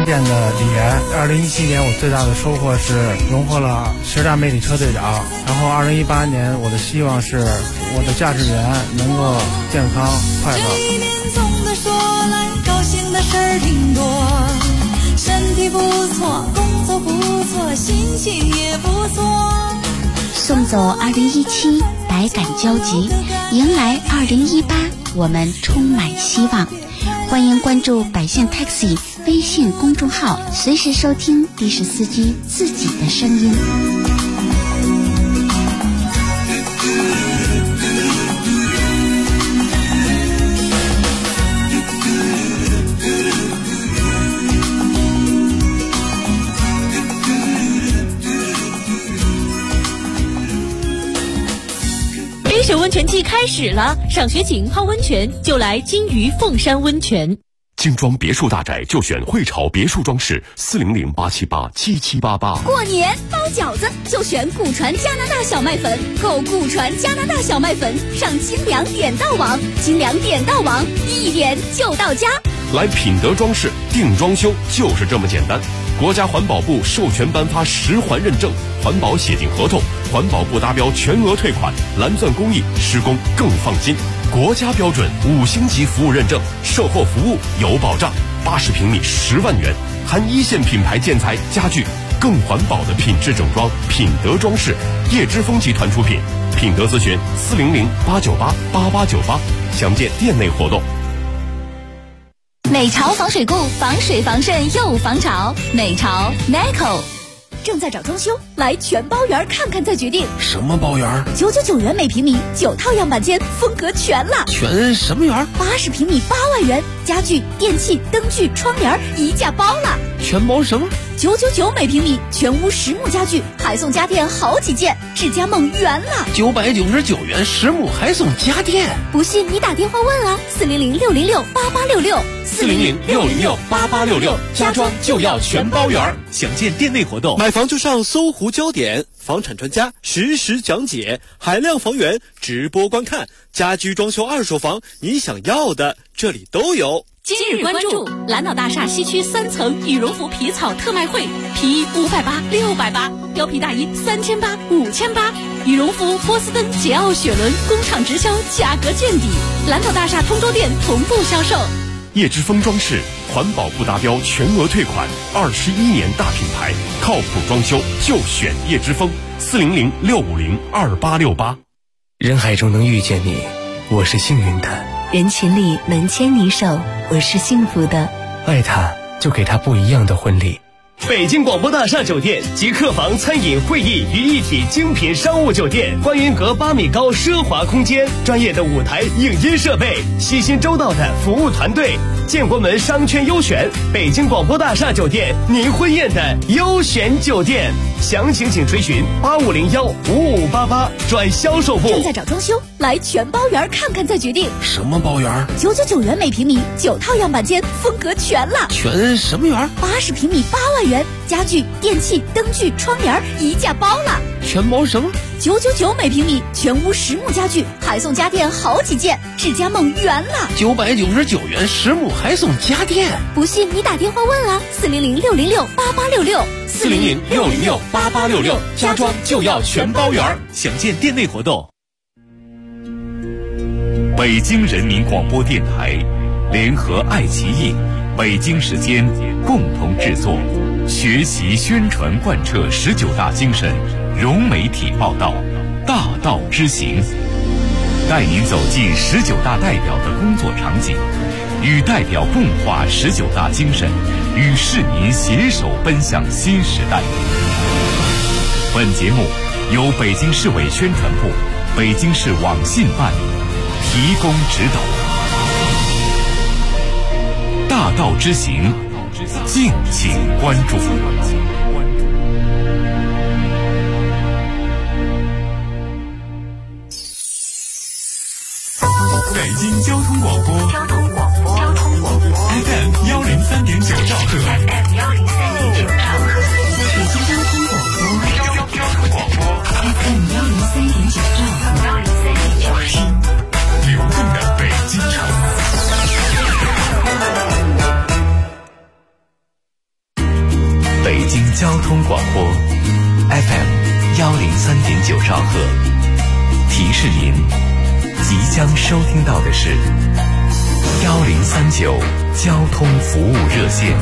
新店的李岩。2017年我最大的收获是荣获了10大媒体车队长。然后2018年我的希望是我的驾驶员能够健康快乐。 这一年总的说来，高兴的事儿挺多，身体不错，工作不错，心情也不错。 送走2017，百感交集，迎来2018，我们充满希望。欢迎关注百县 Taxi 微信公众号，随时收听的士司机自己的声音。 冰雪温泉季开始了，赏雪景泡温泉就来金鱼凤山温泉。 精装别墅大宅就选汇潮别墅装饰，400-878-7788。 过年包饺子就选古传加拿大小麦粉，购古传加拿大小麦粉上精良点到网，精良点到网，一点就到家。 来品德装饰定装修就是这么简单。国家环保部授权颁发10环认证，环保协定合同，环保部达标全额退款，蓝钻工艺，施工更放心。国家标准5星级服务认证，售后服务有保障。80平米10万元，含1线品牌建材家具，更环保的品质整装，品德装饰，叶之峰集团出品。品德咨询400-898-8898，详见店内活动。 美潮防水固，防水防渗又防潮。美潮 Neco 正在找装修，来全包园看看再决定。 什么包园 ？999元每平米，9套样板间，风格全了。 全什么园 ？80平米8万元，家具、电器、灯具、窗帘一价包了。 全包什么 ？999每平米，全屋实木家具，还送家电好几件，智家梦圆了。 999元实木还送家电， 不信你打电话问啊，400-606-8866。 400-606-8866，家装就要全包圆。详见店内活动。 买房就上搜狐焦点，房产专家实时讲解，海量房源直播观看，家居装修二手房，你想要的这里都有。 今日关注蓝岛大厦西区3层羽绒服皮草特卖会，皮衣580、680，貂皮大衣3800、5800，羽绒服波司登、捷奥、雪伦工厂直销，价格见底。蓝岛大厦通州店同步销售。 叶之峰装饰，环保部达标全额退款，21年大品牌，靠谱装修就选叶之峰，400-650-2868。 人海中能遇见你，我是幸运的； 人群里能牵你手，我是幸福的。 爱他，就给他不一样的婚礼。 北京广播大厦酒店集客房、餐饮、会议于一体精品商务酒店，观云阁8米高奢华空间，专业的舞台影音设备，细心周到的服务团队，建国门商圈优选，北京广播大厦酒店，您婚宴的优选酒店。详情请垂询8501-5588转销售部。 正在找装修，来全包园看看再决定。 什么包园 ？999元每平米，9套样板间，风格全了。 全什么园 ？80平米8万元，家具、电器、灯具、窗帘一价包了。 全包什么 ？999每平米，全屋实木家具，还送家电好几件，智家梦圆了。 999元实木还送家电， 不信你打电话问啊，400-606-8866。 400-606-8866，家装就要全包圆。详见店内活动。 北京人民广播电台联合爱奇艺、北京时间共同制作，学习宣传贯彻19大精神，融媒体报道，大道之行，带您走进19大代表的工作场景，与代表共话19大精神，与市民携手奔向新时代。本节目由北京市委宣传部、北京市网信办提供指导。大道之行，敬请关注。北京交通广播FM 103.9兆赫。FM 103.9兆赫。北京交通广播 FM 103.9兆赫。听流动的北京城。 京交通广播 FM103.9兆赫。提示您，即将收听到的是1039交通服务热线。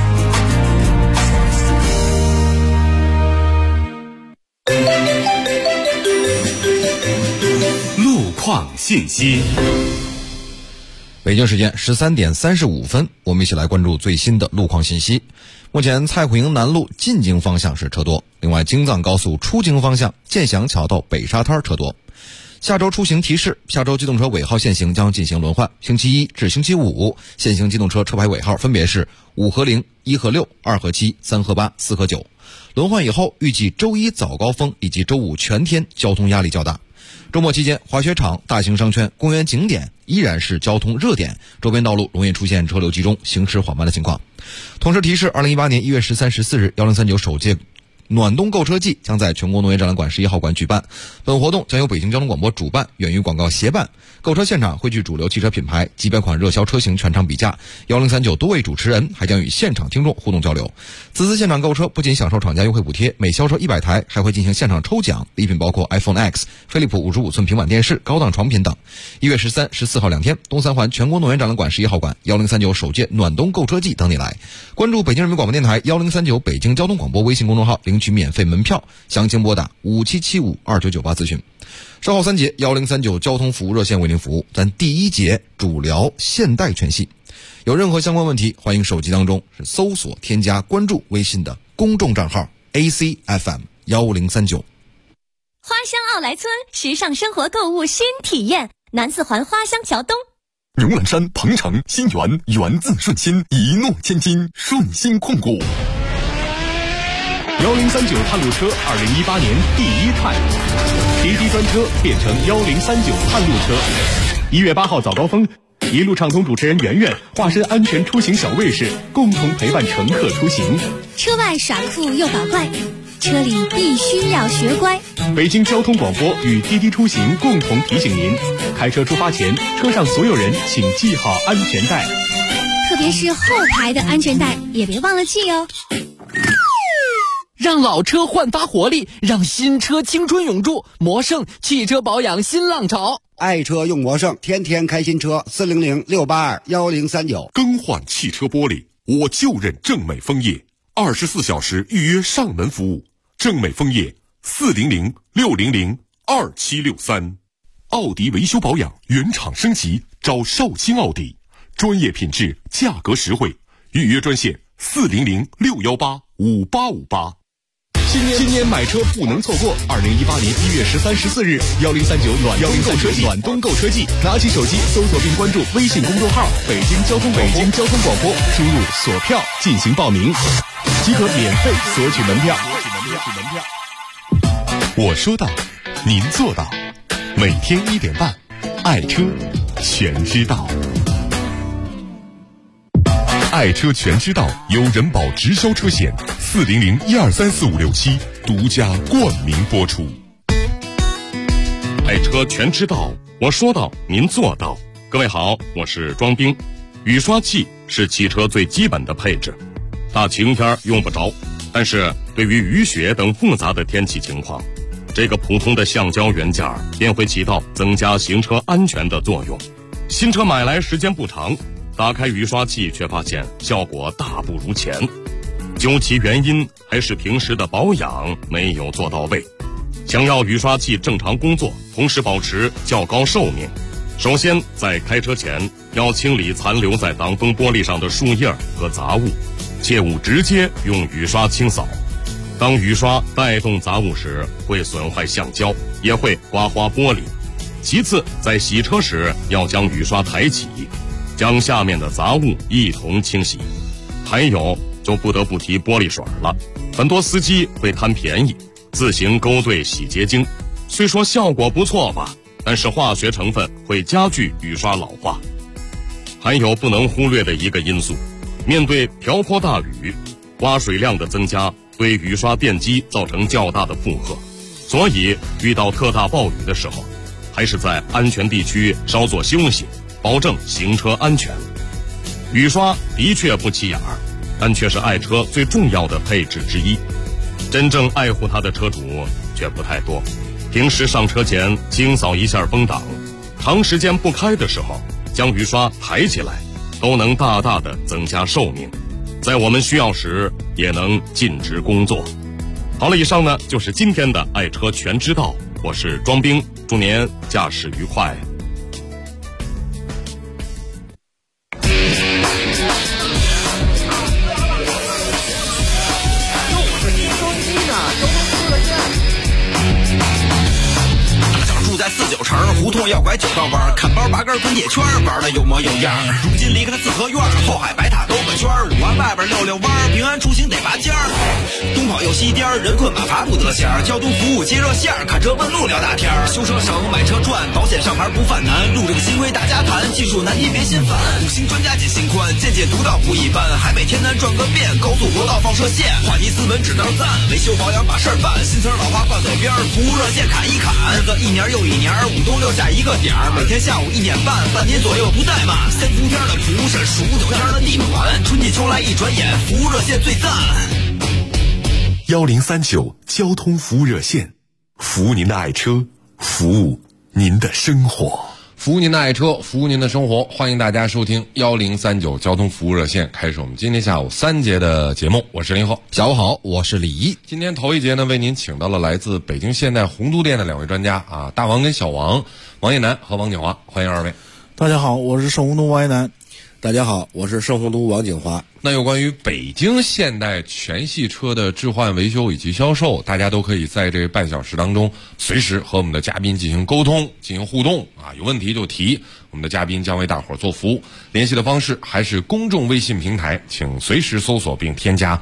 路况信息。 北京时间13点35分，我们一起来关注最新的路况信息。目前蔡虎营南路进京方向是车多，另外京藏高速出京方向建祥桥到北沙滩车多。下周出行提示：下周机动车尾号限行将进行轮换，星期一至星期五限行机动车车牌尾号分别是5和0、1和6、2和7、3和8、4和9。轮换以后，预计周一早高峰以及周五全天交通压力较大。周末期间，滑雪场、大型商圈、公园景点依然是交通热点，周边道路容易出现车流集中、行驶缓慢的情况。同时提示，2018年1月13、14日1039首届暖冬购车季将在全国农业展览馆11号馆举办。本活动将由北京交通广播主办，远域广告协办。购车现场汇聚主流汽车品牌、几百款热销车型全场比价。1039多位主持人还将与现场听众互动交流。此次现场购车不仅享受厂家优惠补贴，每销售100台还会进行现场抽奖，礼品包括 iPhone X、飞利浦55寸平板电视、高档床品等。1月13、14号2天，东三环全国农业展览馆11号馆1039首届暖冬购车季等你来。关注北京人民广播电台1039北京交通广播微信公众号，领取免费门票，详情拨打57752998咨询。稍后3节1039交通服务热线为您服务，咱第一节主聊现代全系。有任何相关问题，欢迎手机当中是搜索添加关注微信的公众账号 ACFM1039。 花乡奥莱村时尚生活购物新体验，南四环花乡桥东。 荣兰山、鹏城、新源，源自顺心，一诺千金，顺心控股。 1039探路车2018年第一探，滴滴专车变成1039探路车。1月8号早高峰，一路畅通主持人圆圆化身安全出行小卫士，共同陪伴乘客出行。 车外耍酷又搞怪，车里必须要学乖。 北京交通广播与滴滴出行共同提醒您：开车出发前，车上所有人请系好安全带， 特别是后排的安全带也别忘了系哦。 让老车焕发活力，让新车青春永驻。魔胜汽车保养新浪潮， 爱车用魔胜，天天开新车。400-682-1039。 更换汽车玻璃，我就认正美枫叶，24小时预约上门服务。正美枫叶400-600-2763。奥迪维修保养原厂升级，找绍兴奥迪，专业品质，价格实惠。预约专线400-618-5858。 今年买车不能错过！2018年1月13、14日，1039暖冬购车季，拿起手机搜索并关注微信公众号“北京交通广播”，输入索票进行报名，即可免费索取门票。 我说到，您做到。每天1点半，爱车全知道。爱车全知道由人保直销车险400-1234567独家冠名播出。 爱车全知道，我说到您做到。各位好，我是庄兵。雨刷器是汽车最基本的配置，大晴天用不着，但是对于雨雪等复杂的天气情况，这个普通的橡胶原件便会起到增加行车安全的作用。新车买来时间不长，打开雨刷器却发现效果大不如前，究其原因还是平时的保养没有做到位。想要雨刷器正常工作，同时保持较高寿命，首先在开车前要清理残留在挡风玻璃上的树叶和杂物，切勿直接用雨刷清扫。当雨刷带动杂物时，会损坏橡胶，也会刮花玻璃。其次，在洗车时要将雨刷抬起，将下面的杂物一同清洗。还有就不得不提玻璃水了，很多司机会贪便宜，自行勾兑洗洁精，虽说效果不错吧，但是化学成分会加剧雨刷老化。还有不能忽略的一个因素，面对瓢泼大雨，刮水量的增加对雨刷电机造成较大的负荷，所以遇到特大暴雨的时候，还是在安全地区稍作休息，保证行车安全。雨刷的确不起眼儿， 但却是爱车最重要的配置之一。真正爱护它的车主却不太多，平时上车前清扫一下风挡，长时间不开的时候将雨刷抬起来，都能大大的增加寿命，在我们需要时也能尽职工作。好了，以上呢就是今天的爱车全知道，我是庄兵，祝您驾驶愉快。 49城胡同要拐9道弯，看包拔根滚铁圈，玩的有模有样。如今离开了四合院，后海白塔兜个圈，5环外边溜弯，平安出行得拔尖儿。东跑又西颠，人困马乏不得闲。交通服务接热线，看车问路聊大天。修车省，买车赚，保险上牌不犯难。路这个新规大家谈，技术难题别心烦。5星专家解心宽，见解独到不一般。海北天南转个遍，高速国道放射线，话题斯文只当赞，维修保养把事儿办。新词老话挂嘴边，服务热线砍一砍。日子一年又一年，5冬6夏一个点儿，每天下午1点半，半年左右不怠慢。3伏天的蒲是数9天的地暖，春季秋来一转眼，服务热线最赞。 1039交通服务热线，服务您的爱车，服务您的生活。 服务您的爱车，服务您的生活，欢迎大家收听1039交通服务热线，开始我们今天下午3节的节目。我是林鹤。 下午好，我是李一。 今天头一节呢，为您请到了来自北京现代鸿都店的2位专家啊，大王跟小王，王一楠和王景华，欢迎2位。 大家好，我是盛鸿都王一楠。 大家好，我是盛鸿都王景华。 那有关于北京现代全系车的置换维修以及销售，大家都可以在这半小时当中随时和我们的嘉宾进行沟通，进行互动啊，有问题就提，我们的嘉宾将为大伙儿做服务。联系的方式还是公众微信平台，请随时搜索并添加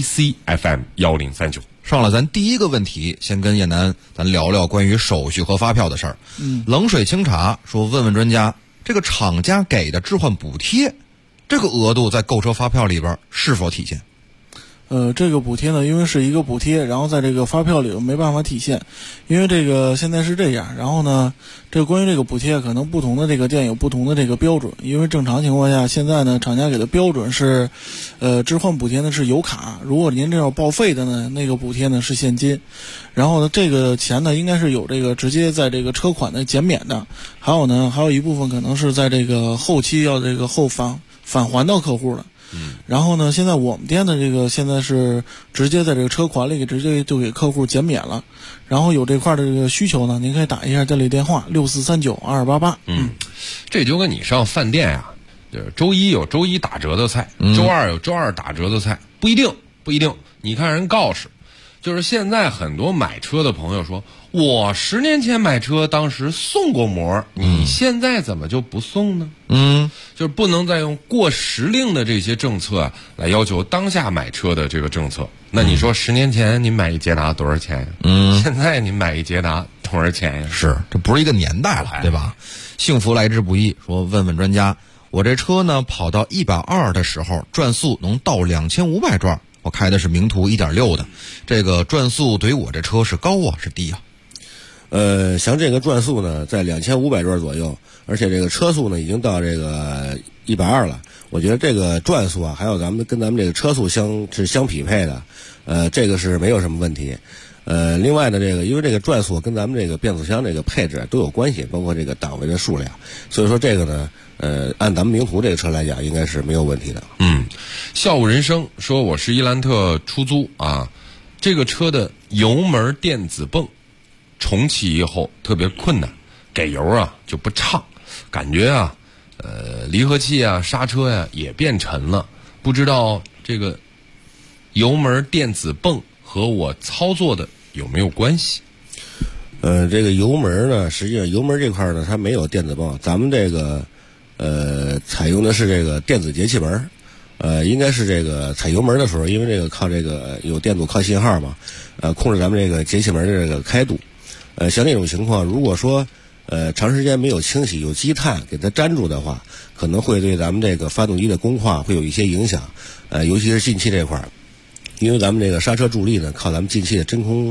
ACFM1039。 上了咱第一个问题，先跟叶楠咱聊聊关于手续和发票的事儿。冷水清茶说问问专家，这个厂家给的置换补贴，这个额度在购车发票里边是否体现？ 这个补贴呢，因为是一个补贴，然后在这个发票里没办法体现，因为这个现在是这样。然后呢，这个关于这个补贴，可能不同的这个店有不同的这个标准。因为正常情况下，现在呢，厂家给的标准是，置换补贴呢是有卡，如果您这要报废的呢，那个补贴呢是现金。然后呢，这个钱呢应该是有这个直接在这个车款的减免的，还有一部分可能是在这个后期要这个后返还到客户的。然后呢，现在我们店的这个现在是直接在这个车款里直接就给客户减免了。然后有这块的这个需求呢，您可以打一下这类电话64392288。 这就跟你上饭店呀，就是周一有周一打折的菜，周二有周二打折的菜，不一定。你看人告示，就是现在很多买车的朋友说，我10年前买车当时送过膜，你现在怎么就不送呢？就是不能再用过时令的这些政策来要求当下买车的这个政策。那你说10年前您买一捷达多少钱呀？现在您买一捷达多少钱呀？ 是，这不是一个年代了，对吧？幸福来之不易，说问问专家，我这车呢跑到120的时候，转速能到2500转，我开的是名图 1.6 的，这个转速对于我这车是高啊是低啊？ 像这个转速呢，在2500转左右，而且这个车速呢已经到这个120了。我觉得这个转速啊，还有跟咱们这个车速是相匹配的，这个是没有什么问题。另外呢，因为这个转速跟咱们这个变速箱这个配置都有关系，包括这个档位的数量，所以说这个呢，按咱们名图这个车来讲，应该是没有问题的。 笑悟人生说，我是伊兰特出租啊，这个车的油门电子泵重启以后特别困难，给油啊就不畅，感觉啊，离合器啊、刹车呀也变沉了，不知道这个油门电子泵和我操作的有没有关系？ 这个油门呢，实际上油门这块呢，它没有电子泵，咱们这个采用的是这个电子节气门。应该是这个踩油门的时候，因为这个靠这个有电阻靠信号嘛，控制咱们这个节气门的这个开度。像这种情况，如果说长时间没有清洗，有积碳给它粘住的话，可能会对咱们这个发动机的工况会有一些影响。尤其是进气这块，因为咱们这个刹车助力呢靠咱们进气的真空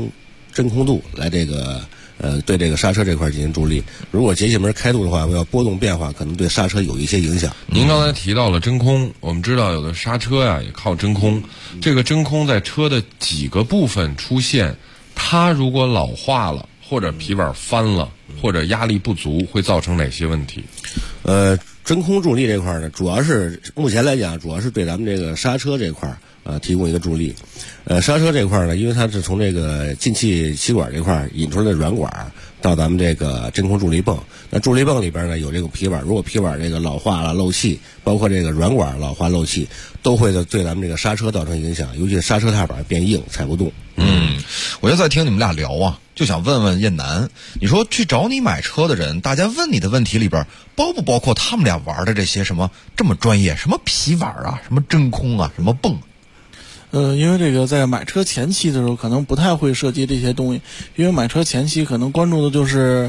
真空度来这个对这个刹车这块进行助力。如果节气门开度的话，要波动变化，可能对刹车有一些影响。 您刚才提到了真空，我们知道有的刹车呀也靠真空，这个真空在车的几个部分出现，它如果老化了，或者皮板翻了，或者压力不足，会造成哪些问题？ 真空助力这块呢，主要是目前来讲，主要是对咱们这个刹车这块提供一个助力。刹车这块呢，因为它是从这个进气气管这块引出来的软管到咱们这个真空助力泵。那助力泵里边呢有这个皮板，如果皮板这个老化了漏气，包括这个软管老化漏气，都会对咱们这个刹车造成影响，尤其是刹车踏板变硬踩不动。 我就在听你们俩聊啊，就想问问燕南，你说去找你买车的人，大家问你的问题里边包不包括他们俩玩的这些什么这么专业，什么皮板啊，什么真空啊，什么泵？ 因为这个在买车前期的时候，可能不太会涉及这些东西，因为买车前期可能关注的就是，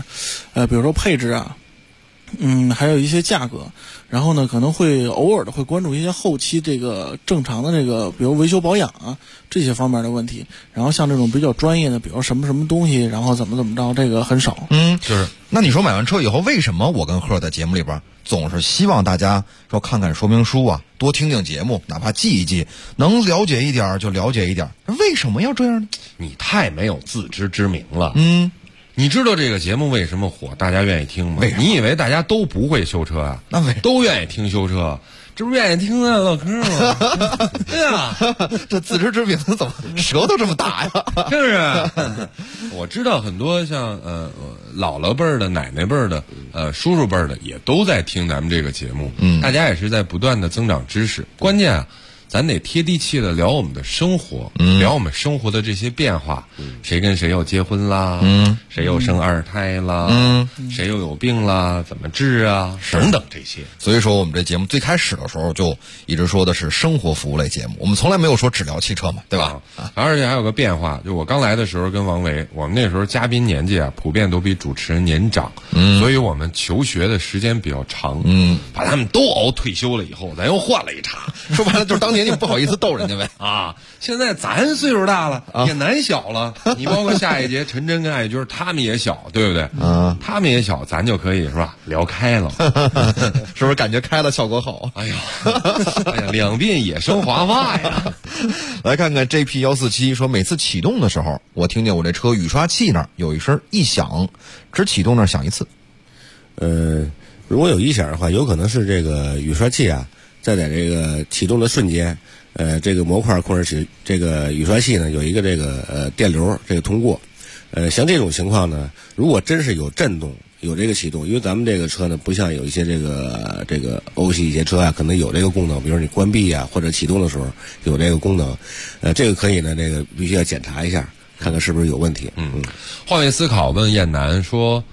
比如说配置啊，还有一些价格，然后呢，可能会偶尔的会关注一些后期这个正常的这个，比如维修保养啊这些方面的问题。然后像这种比较专业的，比如什么什么东西，然后怎么着，这个很少。 就是。那你说买完车以后，为什么我跟贺在节目里边总是希望大家说看看说明书啊，多听听节目，哪怕记一记，能了解一点就了解一点？为什么要这样呢？ 你太没有自知之明了。你知道这个节目为什么火，大家愿意听吗？你以为大家都不会修车啊？ 那都愿意听修车，这不是愿意听咱唠嗑吗？对呀， 这自知之明怎么舌头这么大呀？ 是不是？我知道很多像姥姥辈儿的、奶奶辈儿的、叔叔辈儿的也都在听咱们这个节目。大家也是在不断的增长知识。关键啊，咱得贴地气的聊我们的生活，聊我们生活的这些变化。谁跟谁又结婚啦？谁又生二胎啦？谁又有病啦？怎么治啊？等等这些。 所以说，我们这节目最开始的时候就一直说的是生活服务类节目，我们从来没有说只聊汽车嘛，对吧？ 而且还有个变化，就我刚来的时候跟王维，我们那时候嘉宾年纪啊，普遍都比主持人年长，所以我们求学的时间比较长，把他们都熬退休了以后，咱又换了一茬。 说白了就是当年你不好意思逗人家呗啊！现在咱岁数大了，也难小了。你包括下一节陈真跟艾军，他们也小，对不对？他们也小，咱就可以是吧？聊开了， 是不是感觉开了效果好？ 哎呀，两鬓野生华发呀！ 来看看 JP147 说，每次启动的时候，我听见我这车雨刷器那儿有一声异响，只启动那儿响一次。 如果有异响的话，有可能是这个雨刷器啊。在这个启动的瞬间，这个模块控制器这个雨刷器呢有一个这个电流这个通过，像这种情况呢，如果真是有震动有这个启动，因为咱们这个车呢不像有一些这个欧系一些车啊，可能有这个功能，比如你关闭啊或者启动的时候有这个功能，这个可以呢，这个必须要检查一下，看看是不是有问题。 换位思考问燕南说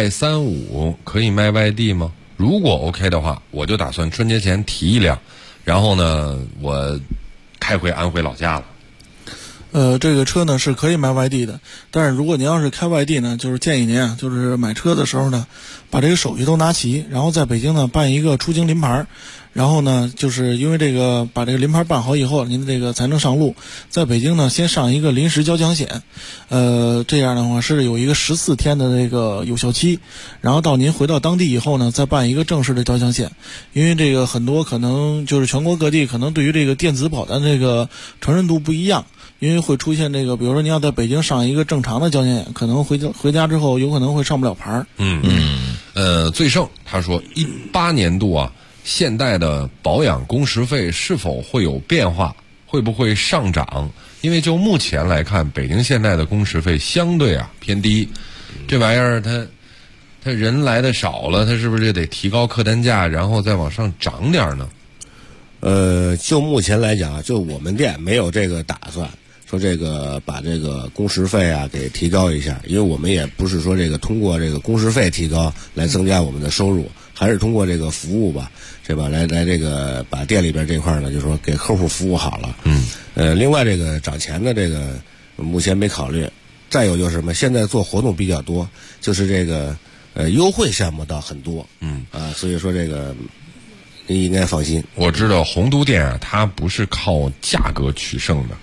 ，i35 可以卖外地吗？如果 OK 的话，我就打算春节前提一辆，然后呢，我开回安徽老家了。 这个车呢是可以卖外地的，但是如果您要是开外地呢，就是建议您啊，就是买车的时候呢，把这个手续都拿齐，然后在北京呢办一个出京临牌，然后呢，就是因为这个把这个临牌办好以后，您的这个才能上路。在北京呢，先上一个临时交强险，这样的话是有一个14天的这个有效期，然后到您回到当地以后呢，再办一个正式的交强险。因为这个很多可能就是全国各地可能对于这个电子保单这个承认度不一样。因为会出现这个，比如说你要在北京上一个正常的交强险，可能回家之后有可能会上不了牌。 最盛他说18年度啊，现代的保养工时费是否会有变化，会不会上涨？因为就目前来看，北京现代的工时费相对啊偏低，这玩意儿它人来的少了，它是不是得提高客单价，然后再往上涨点呢？ 就目前来讲，就我们店没有这个打算。说这个把这个工时费啊给提高一下，因为我们也不是说这个通过这个工时费提高来增加我们的收入，还是通过这个服务吧，对吧？来这个把店里边这块呢，就是说给客户服务好了。另外这个涨钱的这个目前没考虑。再有就是什么，现在做活动比较多，就是这个优惠项目倒很多。所以说这个您应该放心。 我知道洪都店啊，它不是靠价格取胜的。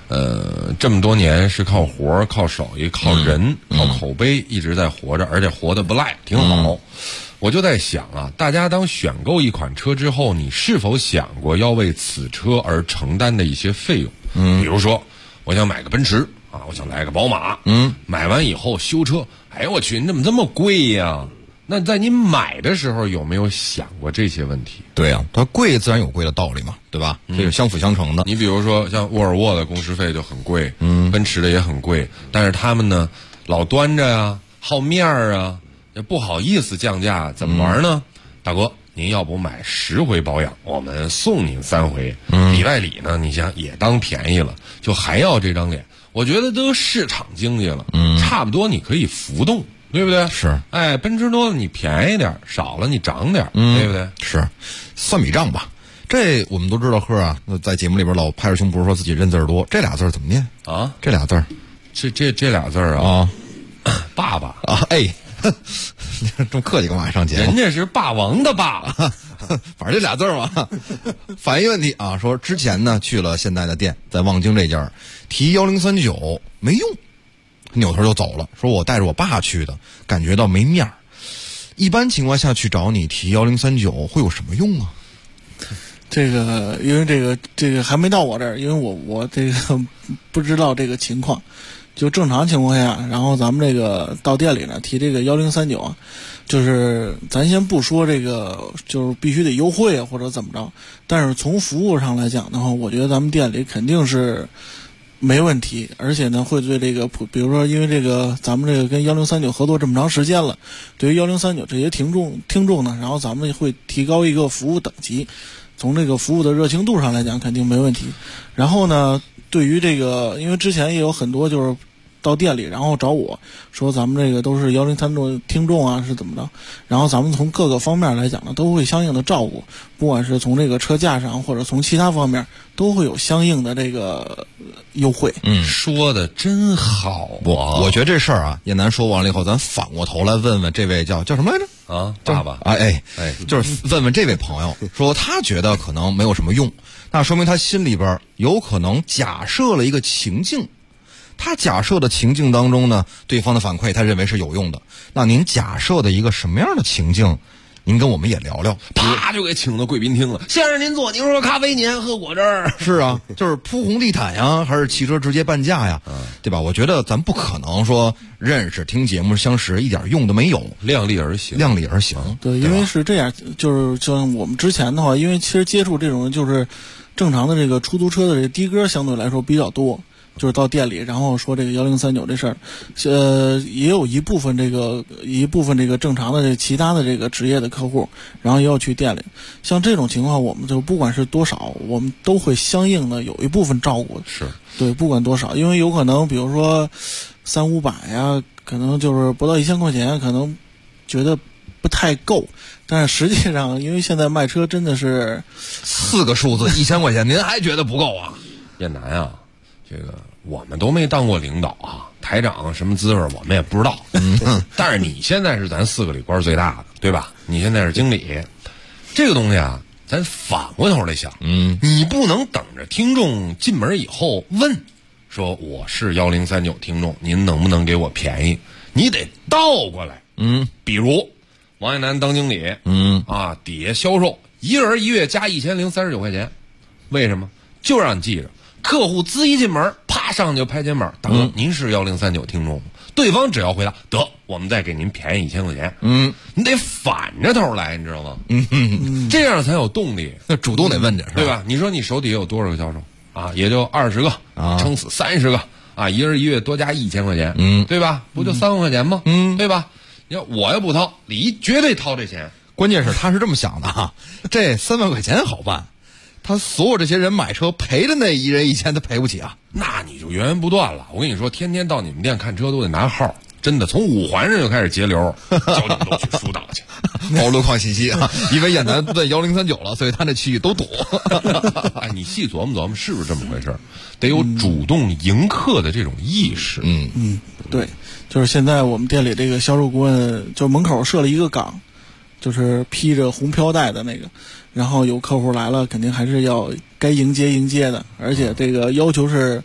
这么多年是靠活儿、靠手艺、靠人、靠口碑一直在活着，而且活得不赖，挺好。我就在想啊，大家当选购一款车之后，你是否想过要为此车而承担的一些费用？比如说，我想买个奔驰啊，我想来个宝马，买完以后修车，哎呦我去，你怎么这么贵呀？那在你买的时候有没有想过这些问题？ 对呀，它贵自然有贵的道理嘛，对吧？这是相辅相成的。 你比如说像沃尔沃的工时费就很贵，奔驰的也很贵，但是他们呢老端着呀，好面儿啊，也不好意思降价，怎么玩呢？大哥，您要不买10回保养，我们送您3回，里外里呢，你想也当便宜了，就还要这张脸，我觉得都市场经济了，差不多你可以浮动。对不对？ 是， 哎，奔驰多了你便宜点，少了你涨点，对不对？ 是，算笔账吧。这我们都知道，贺啊，在节目里边老拍着胸脯说自己认字多，这俩字怎么念啊？ 这俩字， 这俩字啊，爸爸啊，哎，这么客气干嘛上节目？ 人家是霸王的霸， 反正这俩字嘛。反映问题啊，说之前呢去了现代的店，在望京这家提1039没用。扭头就走了，说我带着我爸去的，感觉到没面儿。一般情况下去找你提1039会有什么用啊？ 这个因为这个还没到我这儿，因为我这个不知道这个情况。就正常情况下，然后咱们这个到店里呢提这个1039啊，就是咱先不说这个就是必须得优惠啊或者怎么着，但是从服务上来讲的话，我觉得咱们店里肯定是没问题，而且呢，会对这个比如说，因为这个咱们这个跟1039合作这么长时间了，对于1039这些听众呢，然后咱们会提高一个服务等级，从这个服务的热情度上来讲，肯定没问题。然后呢，对于这个，因为之前也有很多就是到店里，然后找我说咱们这个都是103听众啊，是怎么着？然后咱们从各个方面来讲呢，都会相应的照顾，不管是从这个车价上，或者从其他方面，都会有相应的这个优惠。 说的真好啊！ 我觉得这事儿啊，叶楠说完了以后，咱反过头来问问这位叫什么来着？ 啊，爸爸。 哎，就是问问这位朋友，说他觉得可能没有什么用，那说明他心里边有可能假设了一个情境。他假设的情境当中呢，对方的反馈他认为是有用的。那您假设的一个什么样的情境，您跟我们也聊聊。 啪就给请到贵宾厅了，先生您坐，您说咖啡，您喝果汁儿。 是啊，就是铺红地毯呀，还是汽车直接半价呀？对吧？我觉得咱不可能说认识听节目相识一点用都没有， 量力而行。 对，因为是这样，就是像我们之前的话，因为其实接触这种就是正常的这个出租车的这个的哥相对来说比较多。就是到店里，然后说这个1039这事儿，也有一部分这个正常的这其他的这个职业的客户，然后也要去店里。像这种情况，我们就不管是多少，我们都会相应的有一部分照顾。 是对，不管多少，因为有可能比如说300-500呀，可能就是不到1000块钱，可能觉得不太够。但是实际上，因为现在卖车真的是 4个数字1000块钱，您还觉得不够啊？ 叶楠啊，这个我们都没当过领导啊，台长什么滋味我们也不知道。但是你现在是咱4个里官最大的，对吧？你现在是经理，这个东西啊，咱反过头来想，你不能等着听众进门以后问，说我是1039听众，您能不能给我便宜？你得倒过来，比如王一楠当经理，底下销售一人1月加1039块钱，为什么？就让你记着。客户滋一进门，啪上就拍肩膀，大哥，您是1039听众吗？对方只要回答得，我们再给您便宜1000块钱。你得反着头来，你知道吗？这样才有动力。 那主动得问点， 对吧？你说你手底下有多少个销售啊？也就20个，撑死30个啊，一人1月多加1000块钱，对吧？不就3万块钱吗？对吧？你要我要不掏，李绝对掏这钱。 关键是他是这么想的哈，这3万块钱好办。他所有这些人买车赔的那1人1000他赔不起啊， 那你就源源不断了。我跟你说，天天到你们店看车都得拿号，真的从5环上就开始截流，叫你们都去疏导去。 路况信息啊，因为燕南问1039了，所以他那区域都堵。 哎，你细琢磨琢磨，是不是这么回事？得有主动迎客的这种意识。 对，就是现在我们店里这个销售顾问，就门口设了一个岗，就是披着红飘带的那个。然后有客户来了，肯定还是要该迎接的，而且这个要求是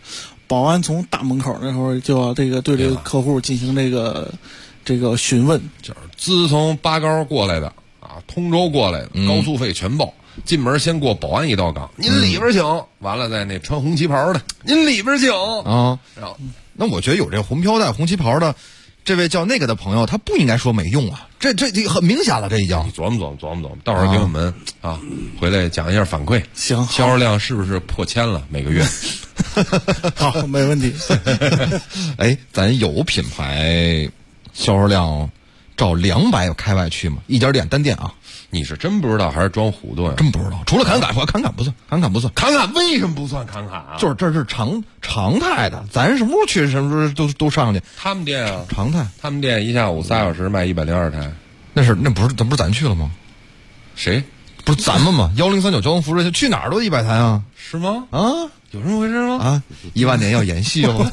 保安从大门口那会儿就要对这个客户进行这个询问。 就是自从八高过来的啊，通州过来的，高速费全报。进门先过保安一道岗，您里边请。完了，在那穿红旗袍的，您里边请啊。然后，那我觉得有这红飘带、红旗袍的这位叫那个的朋友，他不应该说没用啊，这很明显了，这已经琢磨，到时候给我们回来讲一下反馈。 行， 销售量是不是破1000了每个月？ 好，没问题。 哎，咱有品牌销售量照200开外区吗？一家店单店啊。 你是真不知道还是装糊涂呀？ 真不知道，除了侃侃不算，侃侃不算。 侃侃为什么不算侃侃啊？ 就是这是常态的，咱什么时候去什么时候都上去。 他们店啊， 常态。 他们店一下午3小时卖102台， 那不是咱去了吗？ 谁？ 不是咱们吗？1039交通服务热线去哪儿都100台啊？ 是吗？ 啊， 有这么回事吗？ 啊，1万年要延续哦。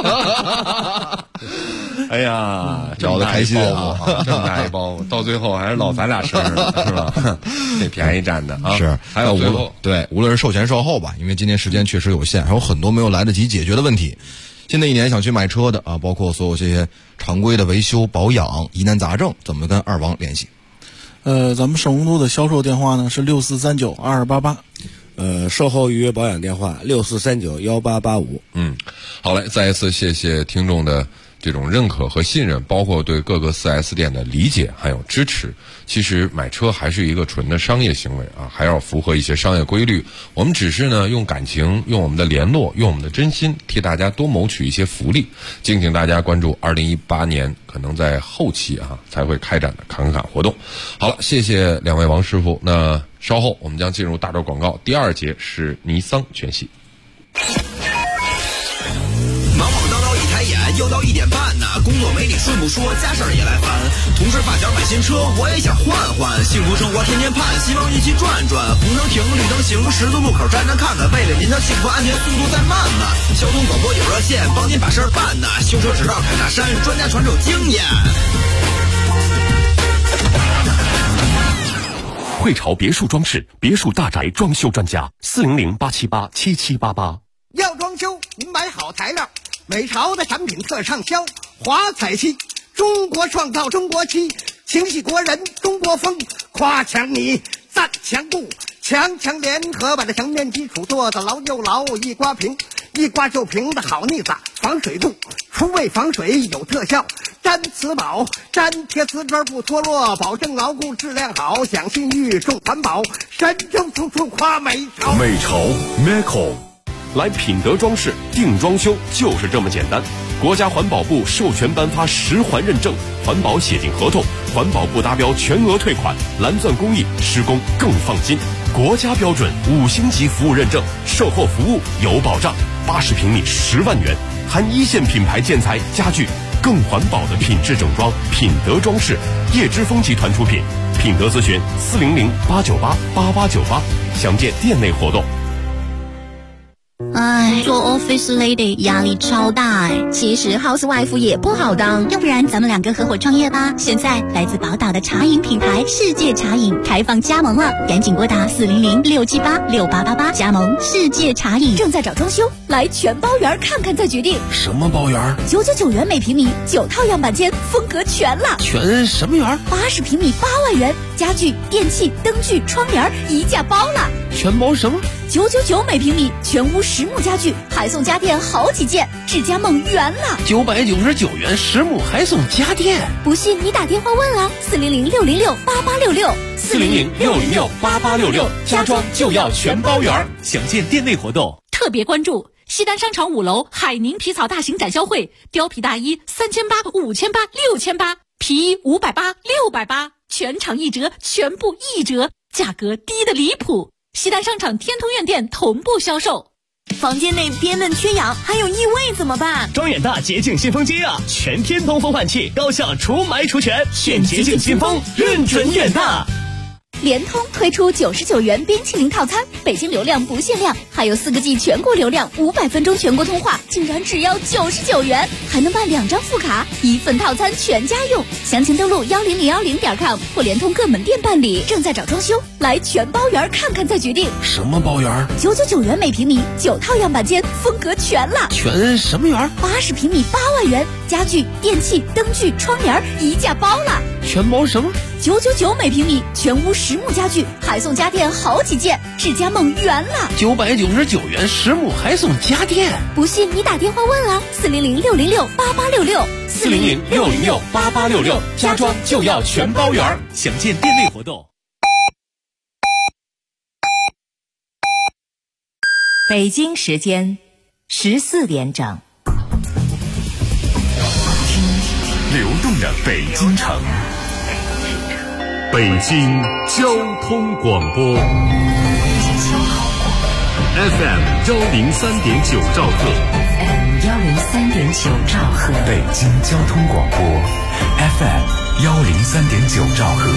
哎呀， 聊得开心啊！ 这么大一包，到最后还是落咱俩身上了，是吧？这便宜占的啊！ 是， 还有最后无论是售前售后吧，因为今天时间确实有限，还有很多没有来得及解决的问题。新的一年想去买车的啊，包括所有这些常规的维修保养、疑难杂症，怎么跟二王联系？ 咱们盛虹都的销售电话呢是64392288。 售后预约保养电话64391885。 好嘞，再一次谢谢听众的这种认可和信任，包括对各个 4S 店的理解还有支持。其实买车还是一个纯的商业行为啊，还要符合一些商业规律。我们只是呢用感情、用我们的联络、用我们的真心，替大家多谋取一些福利。敬请大家关注2018年可能在后期才会开展的侃侃活动。好了，谢谢两位王师傅。那稍后我们将进入大洲广告，第2节是尼桑全系。 忙忙叨叨一抬眼，又到1点半呐，工作没你顺不说，家事儿也来烦。同事发小买新车，我也想换换，幸福生活天天盼，希望一起转转。红灯停，绿灯行，十字路口站站看看，为了您的幸福安全，速度再慢呐。交通广播有热线，帮您把事儿办呐。修车直到凯大山，专家传授经验。 汇潮别墅装饰，别墅大宅装修专家，400-878-7788。 要装修，您买好材料，美潮的产品特畅销，华彩漆，中国创造中国漆，情系国人中国风，夸强你，赞强固，强联合把这墙面基础做得牢又牢，一刮平，一刮就平的好腻子，防水度，除味防水有特效，粘瓷宝，粘贴瓷砖不脱落，保证牢固质量好，讲信誉重环保，神州处处夸美潮。 美潮 Meco， 来品德装饰定装修就是这么简单。国家环保部授权颁发10环认证，环保写进合同，环保不达标全额退款，蓝钻工艺，施工更放心。国家标准5星级服务认证，售后服务有保障，80平米10万元，含1线品牌建材家具，更环保的品质整装。品德装饰，叶之峰集团出品。品德咨询400-898-8898，详见店内活动。 哎，做 office lady 压力超大哎。其实 housewife 也不好当，要不然咱们2个合伙创业吧。现在来自宝岛的茶饮品牌世界茶饮开放加盟了，赶紧拨打400-678-6888加盟世界茶饮。正在找装修，来全包园看看再决定。 什么包园 ？999元每平米，9套样板间，风格全了。 全什么园 ？80平米8万元，家具、电器、灯具、窗帘一价包了。 全包什么 ？999每平米，全屋实木家具，还送家电好几件，智家梦圆了。 999元实木还送家电， 不信你打电话问啊，400-606-8866 400-606-8866，家装就要全包圆，详见店内活动。 特别关注西单商场5楼海宁皮草大型展销会，貂皮大衣3800、5800、6800，皮衣580、680，全场1折，全部1折，价格低得离谱。西单商场天通苑店同步销售。 房间内憋闷缺氧还有异味怎么办？ 装远大洁净新风机啊，全天通风换气，高效除霾除醛，选洁净新风，认准远大。 联通推出99元冰淇淋套餐，北京流量不限量，还有4个G 全国流量，500分钟全国通话，竟然只要99元，还能办2张副卡，1份套餐全家用。详情登录10010.com 或联通各门店办理。正在找装修，来全包园看看再决定。 什么包园 ？999元每平米，9套样板间，风格全了。 全什么园 ？80平米8万元，家具、电器、灯具、窗帘一价包了。 全包什么 ？999每平米，全屋实木家具，还送家电好几件，智家梦圆了。 999元实木还送家电， 不信你打电话问啊，400-606-8866。 400-606-8866，家装就要全包圆。详见店内活动。 北京时间14点整。 流动的北京城，北京交通广播 FM 103.9兆赫 103.9兆赫， 北京交通广播 FM 103.9兆赫。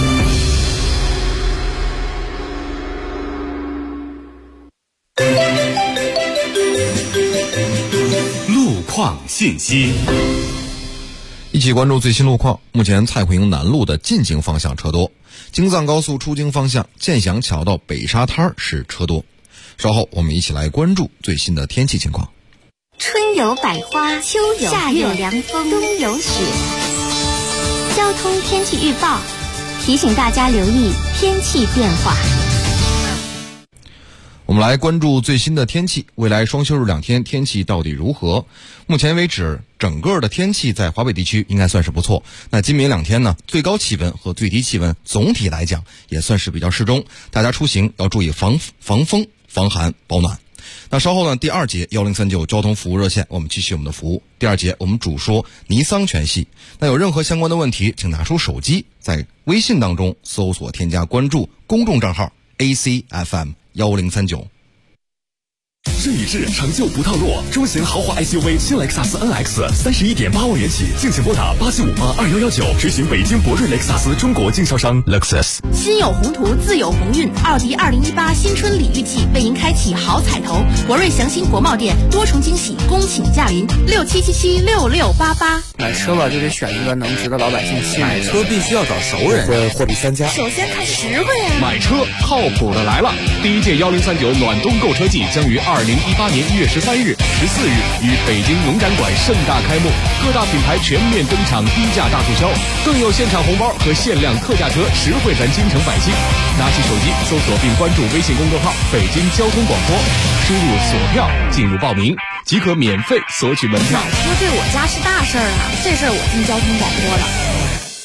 路况信息。 一起关注最新路况。目前蔡胡营南路的进京方向车多，京藏高速出京方向建祥桥到北沙滩是车多。稍后我们一起来关注最新的天气情况。 春有百花，秋有夏有凉风，冬有雪。交通天气预报提醒大家留意天气变化。 我们来关注最新的天气，未来双休日2天天气到底如何？目前为止，整个的天气在华北地区应该算是不错。那今明2天呢，最高气温和最低气温总体来讲也算是比较适中，大家出行要注意防风、防寒、保暖。那稍后呢，第2节1039交通服务热线，我们继续我们的服务。第2节我们主说尼桑全系。那有任何相关的问题，请拿出手机，在微信当中搜索添加关注公众账号 ACFM1039。 顺宇治成就不套路，中型豪华 SUV 新雷克萨斯 NX 31.8万元起，敬请拨打87582119，执行北京博瑞雷克萨斯中国经销商 Lexus。 心有宏图，自有鸿运。奥迪2018新春礼遇季为您开启好彩头，博瑞祥兴国贸店多重惊喜，恭请驾临，67776688。 买车吧，就得选一个能值得老百姓信任的。 买车必须要找熟人， 货比三家。 首先看实惠啊！ 买车靠谱的来了！第1届1039暖冬购车季将于2018年1月13日、14日于北京农展馆盛大开幕，各大品牌全面登场，低价大促销，更有现场红包和限量特价车，实惠咱京城百姓。拿起手机搜索并关注微信公众号“北京交通广播”，输入索票进入报名，即可免费索取门票。 买车对我家是大事儿啊，这事儿我听交通广播的。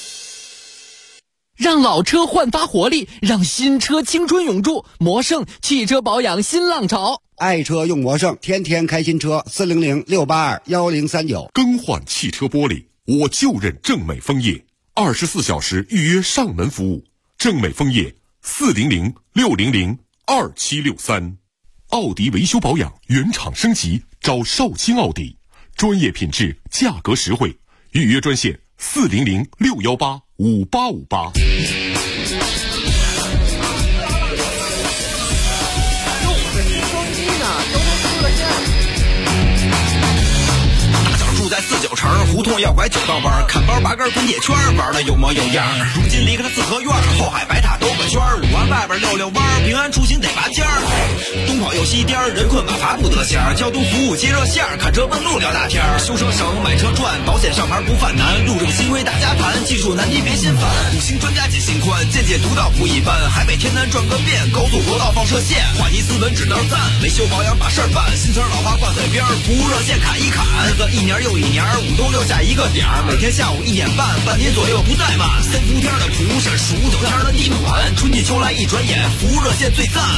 让老车焕发活力，让新车青春永驻。魔胜汽车保养新浪潮， 爱车用魔胜，天天开新车，400-682-1039。 更换汽车玻璃，我就认正美枫叶，24小时预约上门服务。正美枫叶400-600-2763。奥迪维修保养原厂升级，找少卿奥迪，专业品质，价格实惠。预约专线400-618-5858。 住在49城胡同要拐9道弯，看包拔根滚铁圈，玩的有模有样。如今离开了四合院，后海白塔兜个圈，5环外边溜溜弯，平安出行得拔尖儿。东跑又西颠，人困马乏不得闲。交通服务接热线，看车问路聊大天。修车省，买车赚，保险上牌不犯难。路政新规大家谈，技术难题别心烦。5星专家解心宽，见解独到不一般。海北天南转个遍，高速国道放射线，话题斯文指道赞，维修保养把事儿办。新词老话挂嘴边，服务热线砍一砍。日子一年又一年，5冬6夏一个点儿，每天下午1点半，半年左右不再慢。3伏天的蒲是数9天的地暖，春季秋来一转眼，服务热线最赞。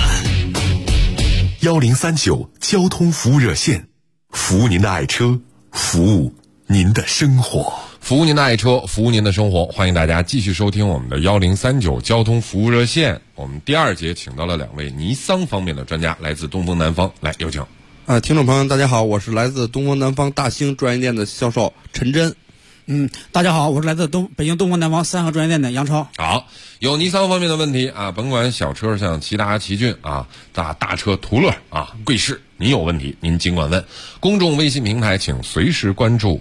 1039交通服务热线，服务您的爱车，服务您的生活， 服务您的爱车，服务您的生活。欢迎大家继续收听我们的1039交通服务热线。我们第2节请到了2位尼桑方面的专家，来自东风南方，来有请。 听众朋友大家好，我是来自东风南方大兴专业店的销售陈真。 大家好，我是来自北京东方南方三河专业店的杨超。 好，有尼桑方面的问题啊，甭管小车像骐达、奇骏啊，大车途乐啊、贵士，您有问题您尽管问。公众微信平台请随时关注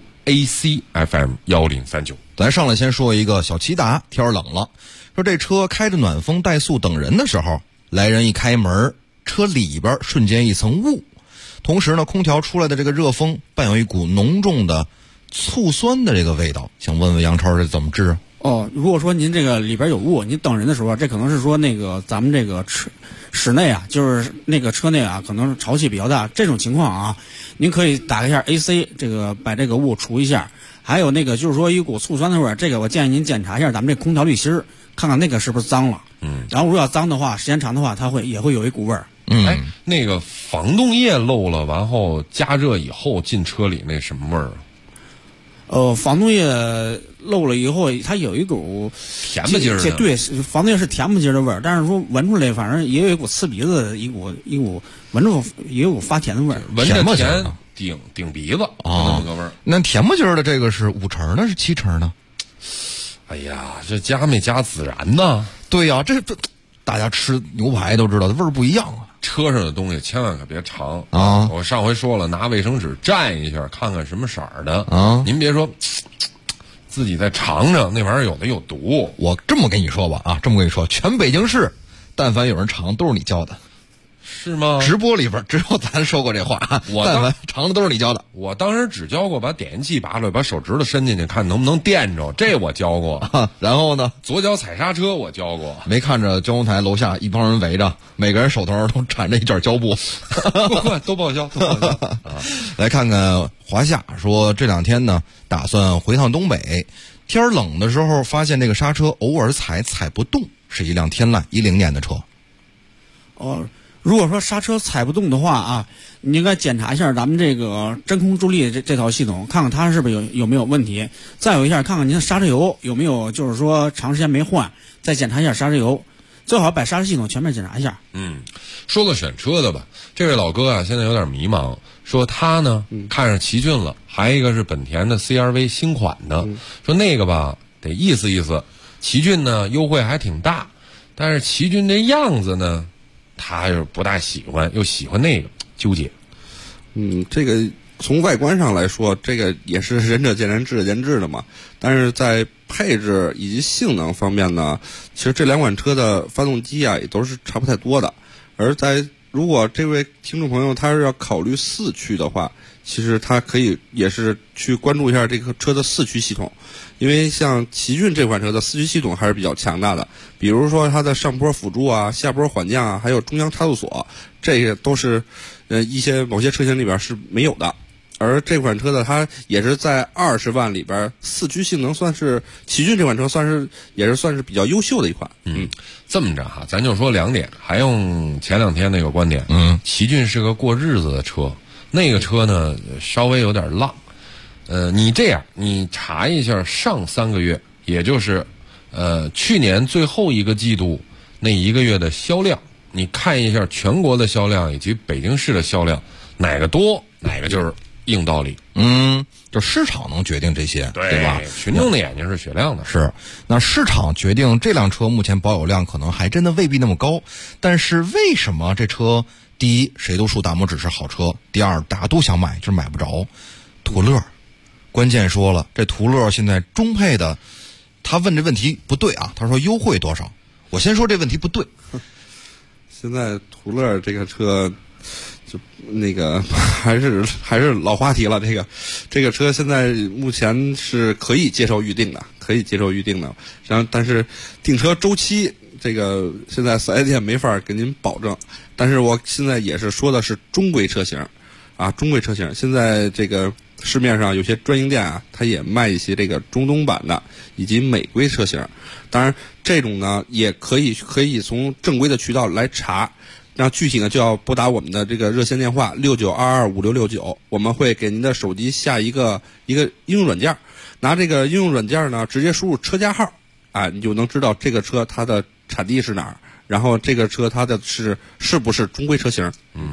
ACFM1039。 咱上来先说一个小骐达，天冷了，说这车开着暖风怠速等人的时候，来人一开门，车里边瞬间一层雾，同时呢，空调出来的这个热风伴有一股浓重的醋酸的这个味道，想问问杨超这怎么治？ 如果说您这个里边有雾，您等人的时候，这可能是说那个咱们这个室内啊，就是那个车内啊，可能潮气比较大，这种情况啊，您可以打开一下 AC， 这个把这个雾除一下。还有那个就是说一股醋酸的味儿，这个我建议您检查一下咱们这空调滤芯儿，看看那个是不是脏了。然后如果要脏的话，时间长的话，它也会有一股味儿。 那个防冻液漏了，然后加热以后进车里那什么味儿啊？ 防冻液漏了以后，它有一股甜不劲儿的。 对，防冻液是甜不劲儿的味儿，但是说闻出来，反正也有一股刺鼻子的一股闻着也有股发甜的味儿。 闻着甜顶鼻子那么个味儿。 那甜不劲儿的这个是5成呢，是7成呢？ 哎呀，这加没加孜然呢？ 对呀，这大家吃牛排都知道，味儿不一样啊。 车上的东西千万可别尝啊！ 我上回说了，拿卫生纸蘸一下，看看什么色儿的啊！ 您别说自己再尝尝，那玩意儿有的有毒。 我这么跟你说吧啊，这么跟你说，全北京市，但凡有人尝，都是你教的。 是吗？ 直播里边只有咱说过这话，但凡尝的都是你教的。 我当时只教过把点烟器拔出来，把手指头伸进去，看能不能电着，这我教过。 然后呢， 左脚踩刹车我教过。 没看着交通台楼下一帮人围着，每个人手头都缠着一卷胶布， 都报销，都报销。 来看看华夏说，这2天呢，打算回趟东北，天冷的时候发现这个刹车偶尔踩不动，是一辆天籁10年的车。 如果说刹车踩不动的话啊，你应该检查一下咱们这个真空助力这套系统，看看它是不是有没有问题。再有一下，看看您的刹车油有没有，就是说长时间没换，再检查一下刹车油，最好把刹车系统全面检查一下。 说个选车的吧，这位老哥啊，现在有点迷茫，说他呢看上奇骏了，还有一个是本田的 CR-V 新款的，说那个吧得意思意思，奇骏呢优惠还挺大，但是奇骏这样子呢，他又不大喜欢，又喜欢那个，纠结。 这个从外观上来说，这个也是仁者见仁，智者见智的嘛。但是在配置以及性能方面呢，其实这2款车的发动机啊也都是差不太多的。而如果这位听众朋友他是要考虑4驱的话，其实他可以也是去关注一下这个车的4驱系统，因为像奇骏这款车的4驱系统还是比较强大的，比如说它的上坡辅助啊、下坡缓降啊，还有中央差速锁，这些都是某些车型里边是没有的。而这款车呢，它也是在20万里边4驱性能算是奇骏这款车算是比较优秀的一款。 这么着哈，咱就说2点，还用前2天那个观点。奇骏是个过日子的车，那个车呢稍微有点浪。你这样，你查一下上3个月，也就是去年最后1个季度那1个月的销量，你看一下全国的销量以及北京市的销量，哪个多，哪个就是硬道理。 就市场能决定这些，对吧？ 群众的眼睛是雪亮的。 是，那市场决定这辆车目前保有量可能还真的未必那么高，但是为什么这车第一谁都竖大拇指是好车，第二大家都想买就是买不着？途乐，关键说了，这途乐现在中配的，他问这问题不对啊，他说优惠多少？我先说这问题不对。 现在途乐这个车就那个还是老话题了，这个车现在目前是可以接受预定的，然后但是订车周期这个现在4S店没法给您保证，但是我现在也是说的是中规车型啊，中规车型。现在这个市面上有些专营店啊，它也卖一些这个中东版的以及美规车型。当然这种呢也可以从正规的渠道来查，那具体呢就要拨打我们的这个热线电话69225669，我们会给您的手机下一个应用软件，拿这个应用软件呢直接输入车架号啊，你就能知道这个车它的产地是哪儿，然后这个车它的是不是中规车型。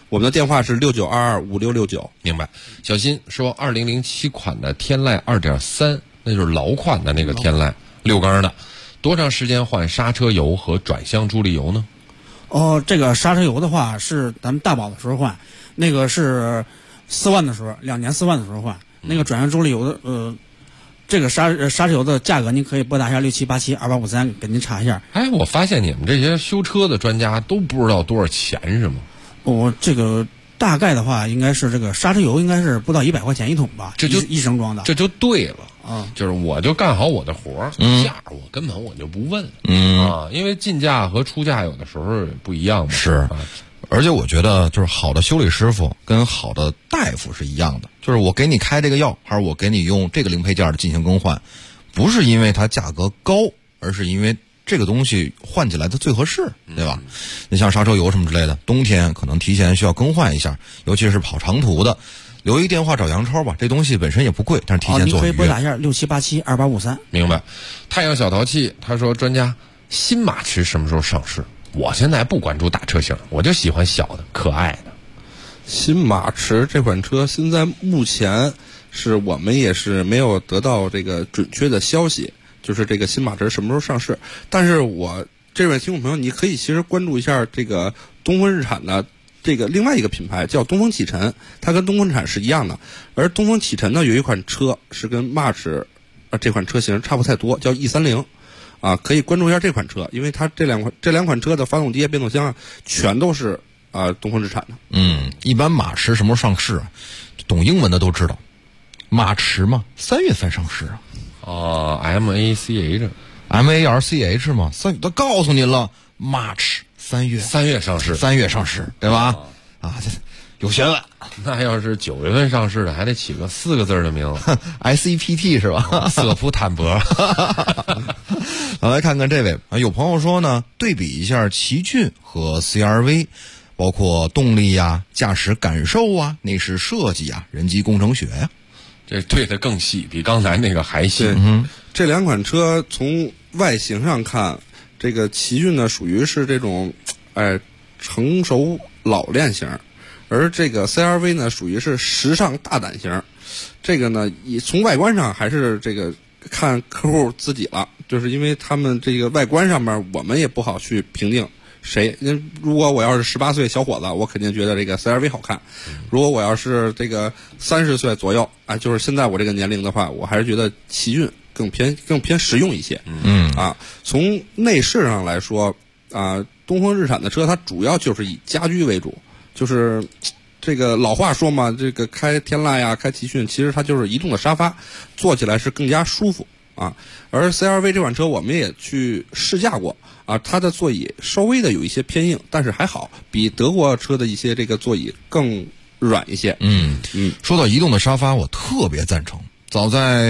我们的电话是69225669。 明白。小新说，2007款的天籁2.3，那就是老款的那个天籁，6缸的，多长时间换刹车油和转向助力油呢？ 这个刹车油的话是咱们大保的时候换，那个是4万的时候，2年4万的时候换。那个转向助力油的这个刹车油的价格，您可以拨打一下67872853，给您查一下。 哎，我发现你们这些修车的专家都不知道多少钱是吗？ 这个大概的话，应该是这个刹车油应该是不到100块钱一桶吧， 这就一升装的， 这就对了啊。 就是我就干好我的活儿，价我根本我就不问，因为进价和出价有的时候不一样嘛。 是。而且我觉得，就是好的修理师傅跟好的大夫是一样的，就是我给你开这个药，还是我给你用这个零配件进行更换，不是因为它价格高，而是因为这个东西换起来它最合适，对吧？你像刹车油什么之类的，冬天可能提前需要更换一下，尤其是跑长途的，留一电话找杨超吧，这东西本身也不贵，但是提前做预约。 你可以拨打一下67872853。 明白。太阳小淘气他说，专家，新马驰什么时候上市？我现在不关注大车型，我就喜欢小的可爱的。 新马驰这款车现在目前是我们也是没有得到这个准确的消息，就是这个新马驰什么时候上市。但是我这位听众朋友，你可以其实关注一下这个东风日产的这个另外一个品牌叫东风启辰，它跟东风日产是一样的。而东风启辰呢有一款车是跟马驰这款车型差不太多，叫 E30。可以关注一下这款车，因为它这两款车的发动机、变速箱全都是东风日产的。 一般马驰什么时候上市啊？懂英文的都知道，马驰嘛，3月份上市啊。 MACH 嘛，3月都告诉您了，March 3月上市 ，3月上市，对吧？有学问。 那要是9月份上市的，还得起个4个字的名字 ，SEPT 是吧？ 瑟夫坦博。 来看看这位有朋友说呢，对比一下奇骏和 CR-V， 包括动力呀、驾驶感受啊、内饰设计啊、人机工程学呀， 这对的更细，比刚才那个还细。 这两款车从外形上看，这个奇骏呢属于是这种成熟老练型，而这个 CR-V 呢属于是时尚大胆型。这个呢从外观上还是这个看客户自己了，就是因为他们这个外观上面我们也不好去评定谁。如果我要是18岁小伙子，我肯定觉得这个 CR-V 好看。如果我要是这个30岁左右就是现在我这个年龄的话，我还是觉得奇骏更偏实用一些。从内饰上来说东风日产的车它主要就是以家居为主，就是这个老话说嘛，这个开天籁呀、开奇骏，其实它就是移动的沙发，坐起来是更加舒服而 CR-V 这款车我们也去试驾过它的座椅稍微的有一些偏硬，但是还好，比德国车的一些这个座椅更软一些。 说到移动的沙发，我特别赞成。早在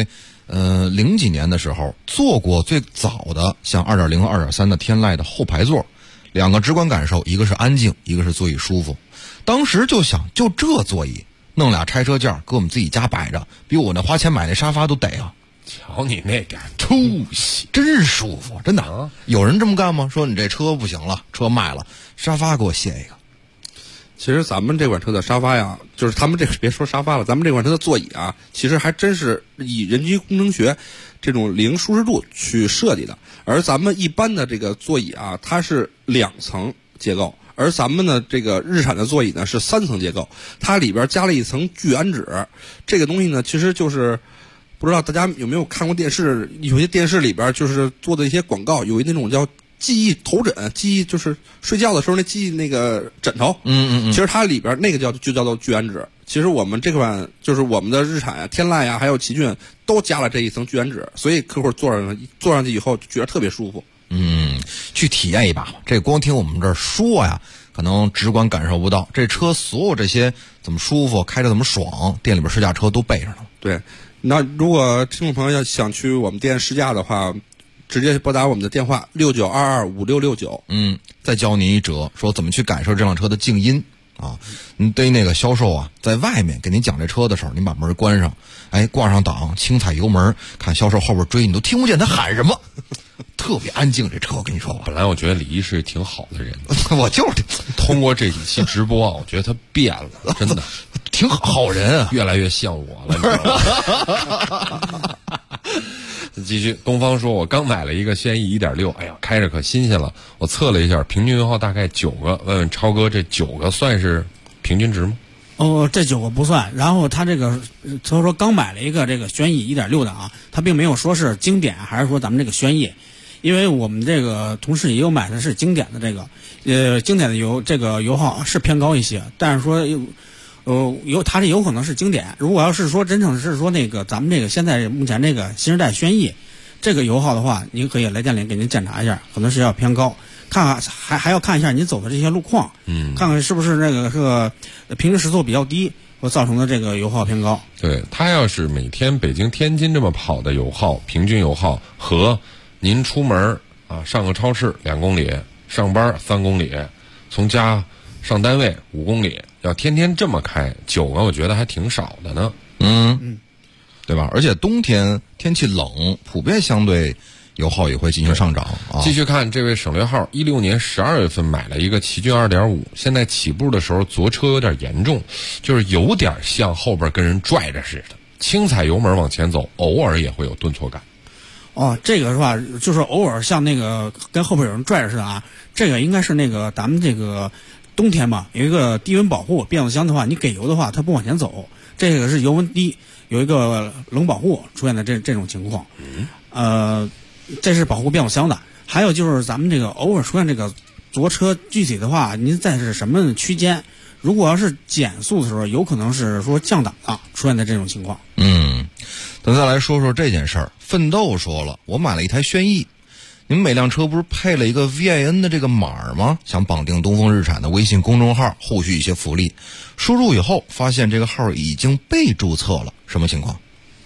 00几年的时候，坐过最早的像2.0和2.3的天籁的后排座，两个直观感受，一个是安静，一个是座椅舒服。当时就想，就这座椅弄俩拆车件搁我们自己家摆着，比我那花钱买那沙发都得啊。 瞧你那点出息， 真舒服，真的。有人这么干吗？说你这车不行了，车卖了，沙发给我卸一个。 其实咱们这款车的沙发呀，就是他们这个别说沙发了，咱们这款车的座椅其实还真是以人机工程学这种零舒适度去设计的。而咱们一般的这个座椅它是2层结构，而咱们的这个日产的座椅呢是3层结构，它里边加了一层聚氨酯。这个东西呢，其实就是不知道大家有没有看过电视，有些电视里边就是做的一些广告，有那种叫记忆头枕，记忆就是睡觉的时候那记忆那个枕头。其实它里边那个就叫做聚氨酯。其实我们这款就是我们的日产天籁还有奇骏都加了这一层聚氨酯，所以客户坐上去以后觉得特别舒服。 去体验一把吧。这光听我们这儿说呀，可能直观感受不到。这车所有这些怎么舒服，开着怎么爽，店里边试驾车都备着呢。 对，那如果听众朋友要想去我们店试驾的话，直接拨打我们的电话69225669。 再教您一折，说怎么去感受这辆车的静音。 啊。你对那个销售啊，在外面给您讲这车的时候，您把门关上，挂上档，轻踩油门，看销售后边追，你都听不见他喊什么，特别安静。这车我跟你说吧， 本来我觉得李一是挺好的人， 我就是通过这几期直播啊，我觉得他变了，真的挺好人啊， 越来越像我了，你知道吗？继续，东方说，我刚买了一个轩逸 1.6， 哎呀，开着可新鲜了。我测了一下，平均油耗大概9个。问问超哥，这9个算是平均值吗？ 哦，这9个不算。然后他说刚买了一个这个轩逸 1.6 的啊，他并没有说是经典还是说咱们这个轩逸，因为我们这个同事也有买的是经典的这个，经典的这个油耗是偏高一些，但是说它这有可能是经典。如果要是说真正是说那个咱们这个现在目前这个新时代轩逸这个油耗的话，您可以来店里给您检查一下，可能是要偏高。看看还要看一下你走的这些路况，看看是不是那个平时时速比较低，或造成的这个油耗偏高。 对，他要是每天北京天津这么跑的油耗，平均油耗和您出门啊上个超市2公里，上班3公里，从家上单位5公里，要天天这么开，9个我觉得还挺少的呢。 对吧？而且冬天天气冷，普遍相对油耗也会进行上涨啊。 继续看这位省略号，16年12月份买了一个奇骏 2.5， 现在起步的时候左车有点严重，就是有点像后边跟人拽着似的，轻踩油门往前走，偶尔也会有顿挫感。 哦，这个是吧？就是偶尔像那个跟后边有人拽着似的啊。这个应该是那个咱们这个冬天吧，有一个低温保护，变速箱的话，你给油的话，它不往前走。这个是油温低，有一个冷保护出现的这种情况。这是保护变速箱的。还有就是咱们这个偶尔出现这个左车，具体的话，您在是什么区间？如果要是减速的时候，有可能是说降档啊出现的这种情况。 咱再来说说这件事儿。奋斗说了，我买了一台轩逸。你们每辆车不是配了一个 VIN 的这个码吗？想绑定东风日产的微信公众号，后续一些福利。输入以后发现这个号已经被注册了，什么情况？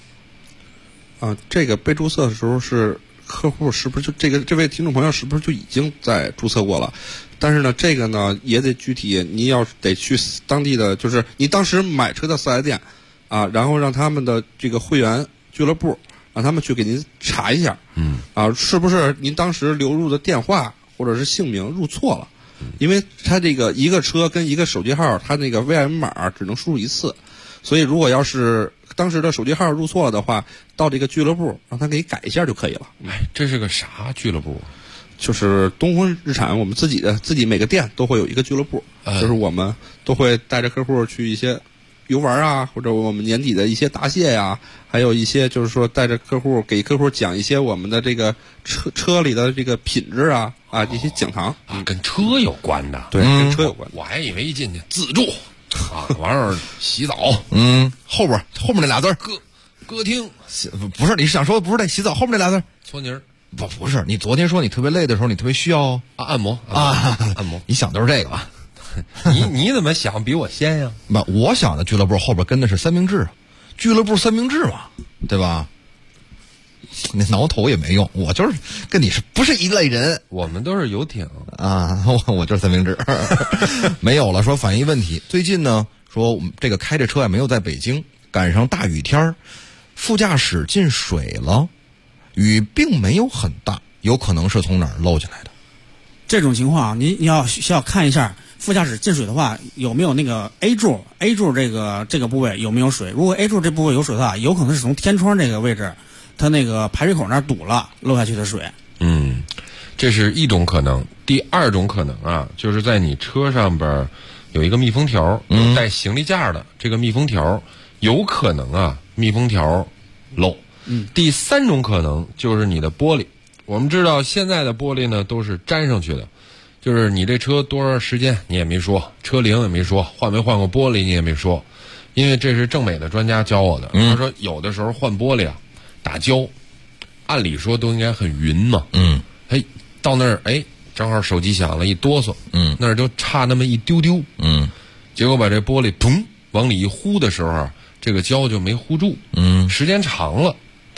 这个被注册的时候是客户是不是就这位听众朋友是不是就已经在注册过了？但是呢，这个呢也得具体，你要得去当地的，就是你当时买车的4S店啊，然后让他们的这个会员俱乐部让他们去给您查一下，是不是您当时流入的电话或者是姓名入错了？因为他这个一个车跟一个手机号，他那个 VIN 码只能输入一次，所以如果要是当时的手机号入错了的话，到这个俱乐部让他给改一下就可以了。 这是个啥俱乐部？ 就是东风日产，我们自己每个店都会有一个俱乐部，就是我们都会带着客户去一些游玩啊，或者我们年底的一些答谢呀，还有一些就是说带着客户给客户讲一些我们的这个车里的这个品质啊这些讲堂跟车有关的。 对，跟车有关。 我还以为一进去自助完事儿洗澡， 后面那俩字儿歌厅， 不是，你是想说不是那洗澡后面那俩字儿搓泥儿？ 不是，你昨天说你特别累的时候，你特别需要按摩按摩， 你想的是这个吧？ 你怎么想比我先呀？ 我想的俱乐部后边跟的是三明治，俱乐部三明治嘛，对吧？那挠头也没用，我就是跟你是不是一类人？ 我们都是游艇啊，我就是三明治。没有了，说反映问题。最近呢，说我们这个开着车也没有在北京，赶上大雨天，副驾驶进水了，雨并没有很大，有可能是从哪儿漏进来的。 这种情况，你需要看一下副驾驶进水的话，有没有那个 A 柱这个部位有没有水？如果 A 柱这部位有水的话，有可能是从天窗这个位置，它那个排水口那儿堵了，漏下去的水。 这是一种可能。第二种可能啊，就是在你车上边有一个密封条，有带行李架的这个密封条，有可能啊密封条漏。第三种可能就是你的玻璃。我们知道现在的玻璃呢都是粘上去的，就是你这车多少时间你也没说，车龄也没说，换没换过玻璃你也没说，因为这是正美的专家教我的。他说有的时候换玻璃啊，打胶，按理说都应该很匀嘛。到那儿正好手机响了，一哆嗦，那儿就差那么一丢丢，结果把这玻璃砰往里一呼的时候，这个胶就没呼住，时间长了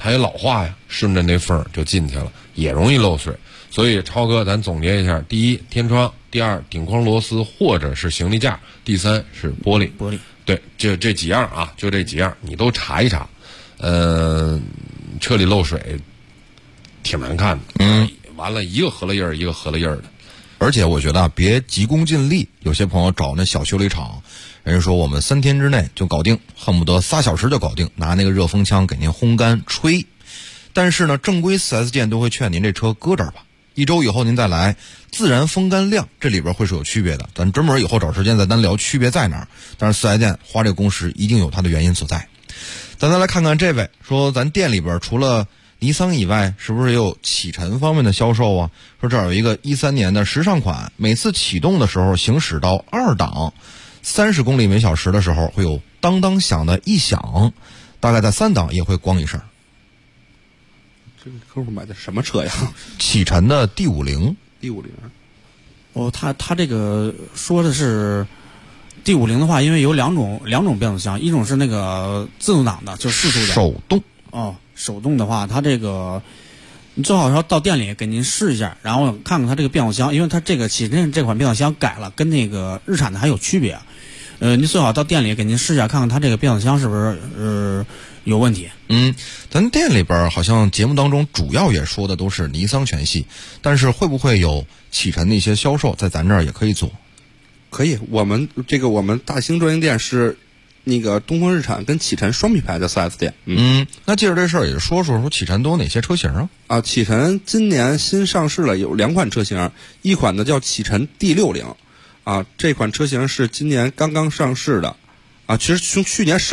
它也老化呀，顺着那缝就进去了，也容易漏水。所以超哥，咱总结一下：第一，天窗；第二，顶框螺丝或者是行李架；第三是玻璃。 玻璃， 对，这几样啊，就这几样，你都查一查。车里漏水挺难看的，完了一个合了印儿，一个合了印儿的。 而且我觉得别急功近利，有些朋友找那小修理厂，人家说我们3天之内就搞定，恨不得3小时就搞定，拿那个热风枪给您烘干吹。但是呢，正规 4S 店都会劝您这车搁这儿吧，1周以后您再来，自然风干量这里边会是有区别的，咱专门以后找时间再单聊区别在哪儿。但是 4S 店花这个工时一定有它的原因所在。咱再来看看这位说，咱店里边除了尼桑以外，是不是也有启辰方面的销售啊？说这儿有一个13年的时尚款，每次启动的时候行驶到2档，30公里每小时的时候会有当当响的一响，大概在3档也会咣一声。 这个客户买的什么车呀？ 启辰的 D50。 哦，他这个说的是 D50的话，因为有两种变速箱，一种是那个自动挡的，就是4速的手动。 哦，手动的话，它这个你最好要到店里给您试一下，然后看看它这个变速箱，因为它这个启辰这款变速箱改了，跟那个日产的还有区别。你最好到店里给您试一下，看看它这个变速箱是不是有问题。 咱店里边好像节目当中主要也说的都是尼桑全系，但是会不会有启辰的一些销售在咱这儿也可以做？ 可以，我们大兴专营店是那个东风日产跟启辰双品牌的 4S 店。 那借着这事儿也说启辰都有哪些车型啊？ 启辰今年新上市了有2款车型，一款呢叫启辰 D60，这款车型是今年刚刚上市的，其实从去年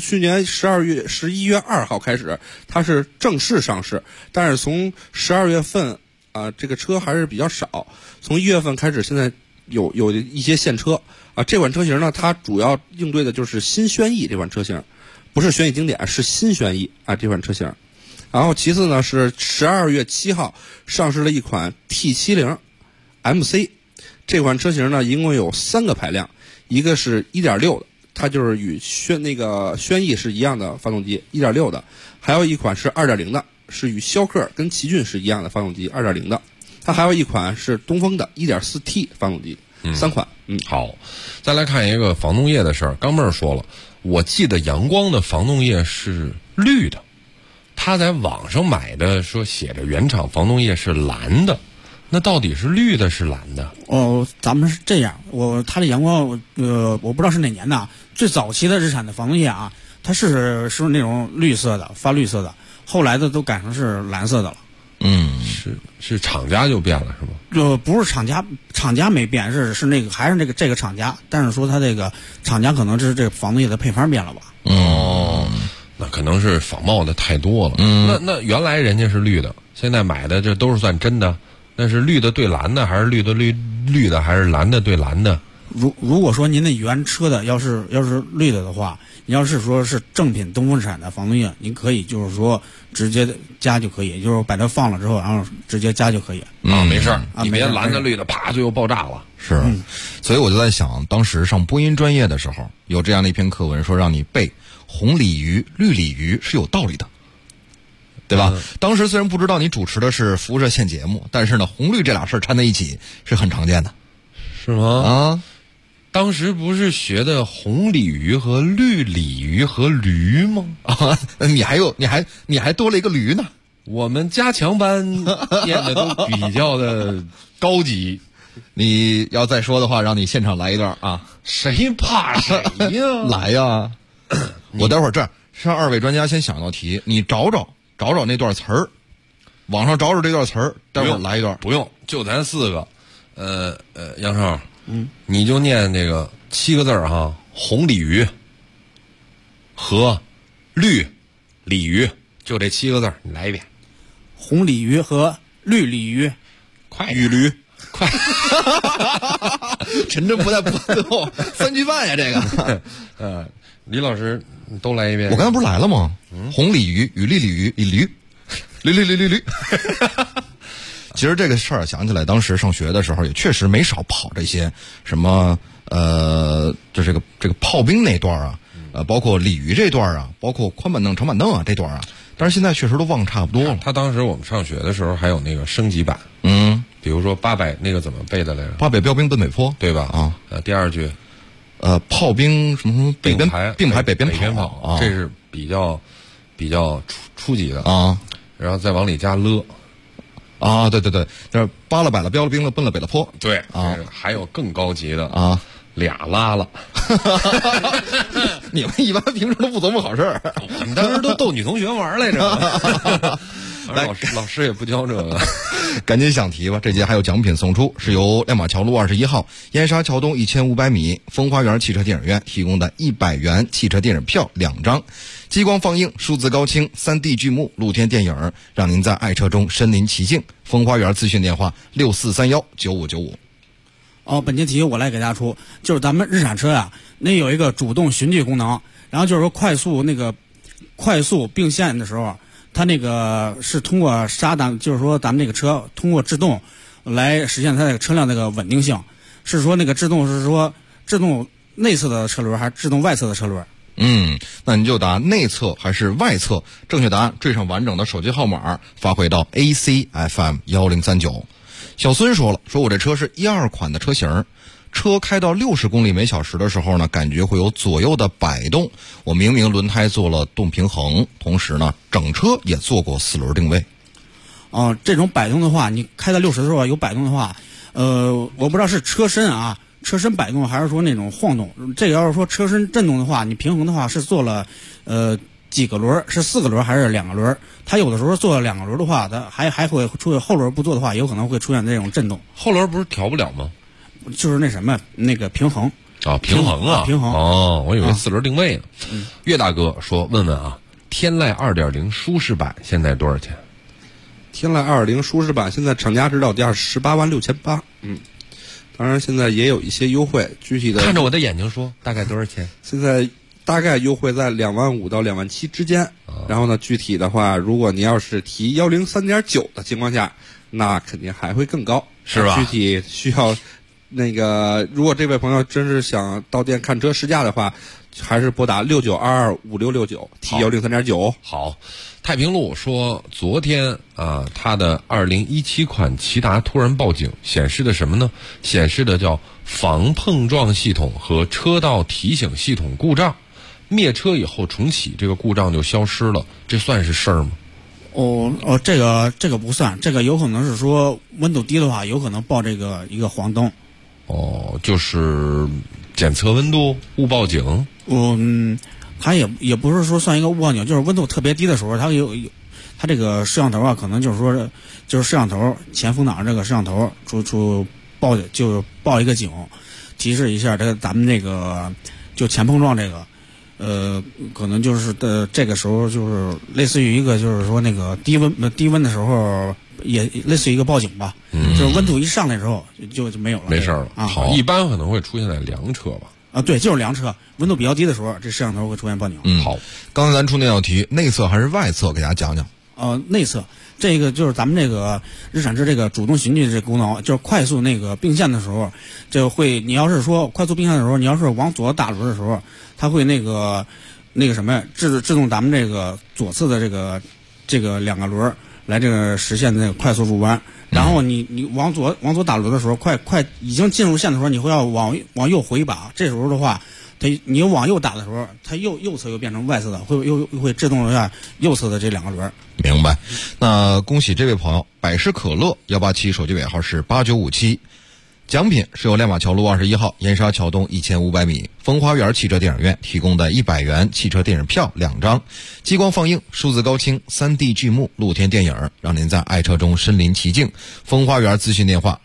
11月2号开始，它是正式上市，但是从12月份这个车还是比较少，从1月份开始，现在有一些现车。这款车型呢，它主要应对的就是新轩逸这款车型，不是轩逸经典，是新轩逸这款车型。然后其次呢是12月7号上市了一款 T70 MC， 这款车型呢一共有3个排量，一个是 1.6 的，它就是与轩逸是一样的发动机 1.6 的，还有一款是 2.0 的，是与逍客跟奇骏是一样的发动机 2.0 的，它还有一款是东风的 1.4T 发动机。3款。 好，再来看一个防冻液的事儿。刚妹儿说了，我记得阳光的防冻液是绿的，他在网上买的说写着原厂防冻液是蓝的，那到底是绿的是蓝的？ 咱们是这样，它的阳光我不知道是哪年的，最早期的日产的防冻液它是那种绿色的，发绿色的，后来的都改成是蓝色的了。 是厂家就变了是吗？ 不是厂家没变，是那个还是这个厂家，但是说它这个厂家可能是这个防冻液的配方变了吧？ 那可能是仿冒的太多了。那原来人家是绿的，现在买的这都是算真的，那是绿的对蓝的，还是绿的还是蓝的对蓝的？ 如果说您的原车的要是绿的话，你要是说是正品东风日产的防冻液，您可以就是说直接加就可以，就是把它放了之后，然后直接加就可以。 没事儿，你别蓝的绿的啪最后爆炸了。 是，所以我就在想，当时上播音专业的时候，有这样的一篇课文说让你背红鲤鱼、绿鲤鱼是有道理的，对吧？当时虽然不知道你主持的是辐射线节目，但是呢，红绿这俩事儿掺在一起是很常见的， 是吗？当时不是学的红鲤鱼和绿鲤鱼和驴吗？ 你还多了一个驴呢。 我们加强班念的都比较的高级。 你要再说的话，让你现场来一段啊！ 谁怕谁呀？ 来呀！我待会儿这样，让2位专家先想道题，你找找那段词儿，网上找找这段词儿，待会儿来一段。 不用，就咱4个。杨少。你就念这个7个字哈，红鲤鱼和绿鲤鱼，就这7个字，你来一遍。 红鲤鱼和绿鲤鱼， 快雨驴， 快！陈真不在最后3句半呀，这个。 李老师都来一遍。 我刚才不是来了吗？红鲤鱼与绿鲤鱼，驴。其实这个事儿想起来，当时上学的时候也确实没少跑这些什么就这个炮兵那段包括鲤鱼这段包括宽板凳、长板凳这段但是现在确实都忘差不多了。 他当时我们上学的时候还有那个升级版，比如说800那个怎么背的来着 ？800标兵奔北坡， 对吧？ 啊， 第二句， 炮兵什么北边并排北边跑啊， 这是比较初级的啊， 然后再往里加了。 啊，对，就是扒了摆了标了兵了奔了北了坡， 对啊， 还有更高级的啊， 俩拉了。 你们一般平时都不琢磨好事儿， 我们当时都逗女同学玩来着。老师也不教这个， 赶紧想题吧。这节还有奖品送出，是由亮马桥路21号、燕莎桥东1500米风花园汽车电影院提供的100元汽车电影票2张，激光放映、数字高清、3D 剧目、露天电影，让您在爱车中身临其境。风花园咨询电话64319595。 本节题我来给大家出，就是咱们日产车呀，那有一个主动循迹功能，然后就是说快速并线的时候，它那个是通过就是说咱们这个车通过制动来实现它这个车辆那个稳定性。是说那个制动是说制动内侧的车轮还是制动外侧的车轮？ 那你就答内侧还是外侧，正确答案缀上完整的手机号码发回到 ACFM1039。小孙说了，说我这车是12款的车型，车开到60公里每小时的时候呢，感觉会有左右的摆动。我明明轮胎做了动平衡，同时呢，整车也做过4轮定位。 这种摆动的话，你开到60的时候有摆动的话，我不知道是车身摆动还是说那种晃动。这个要是说车身震动的话，你平衡的话是做了几个轮，是4个轮还是2个轮？它有的时候做了2个轮的话，它还会出现后轮不做的话，有可能会出现这种震动。 后轮不是调不了吗？ 就是那什么那个平衡啊，平衡啊， 平衡哦，我以为4轮定位呢。岳大哥说，问问啊，天籁2.0舒适版现在多少钱？ 天籁2.0舒适版现在厂家指导价186800。当然现在也有一些优惠，具体的看着我的眼睛说，大概多少钱？ 现在大概优惠在25000到27000之间。然后呢，具体的话，如果你要是提103.9的情况下，那肯定还会更高， 是吧？ 具体需要那个，如果这位朋友真是想到店看车试驾的话，还是拨打69225669提103.9。 好，太平路说，昨天他的2017款骐达突然报警，显示的什么呢？显示的叫防碰撞系统和车道提醒系统故障，灭车以后重启，这个故障就消失了，这算是事儿吗？ 这个不算，这个有可能是说温度低的话，有可能报这个一个黄灯。 就是检测温度误报警。 它也不是说算一个误报警，就是温度特别低的时候，它它这个摄像头啊，可能就是说就是摄像头前风挡这个摄像头就报一个警，提示一下咱们这个就前碰撞这个。可能就是这个时候就是类似于一个就是说那个低温的时候，也类似于一个报警吧。就是温度一上来之后就没有了， 没事了啊。 好，一般可能会出现在凉车吧？ 对，就是凉车，温度比较低的时候，这摄像头会出现报警。 好，刚才咱出那道题，内侧还是外侧，给大家讲讲。 内侧这个就是咱们这个日产车这个主动循迹这功能，就是快速那个并线的时候，你要是说快速并线的时候，你要是往左打轮的时候，它会那个什么制动咱们这个左侧的这个2个轮来这个实现那个快速入弯。然后你往左打轮的时候，快已经进入线的时候，你会要往右回一把。这时候的话，你往右打的时候，它右侧又变成外侧的，会制动一下右侧的这2个轮。 明白。那恭喜这位朋友，百事可乐187手机尾号是8957。奖品是由亮马桥路21号、燕莎桥东1500米风花园汽车电影院提供的100元汽车电影票2张，激光放映、数字高清、3D 剧目、露天电影，让您在爱车中身临其境。风花园咨询电话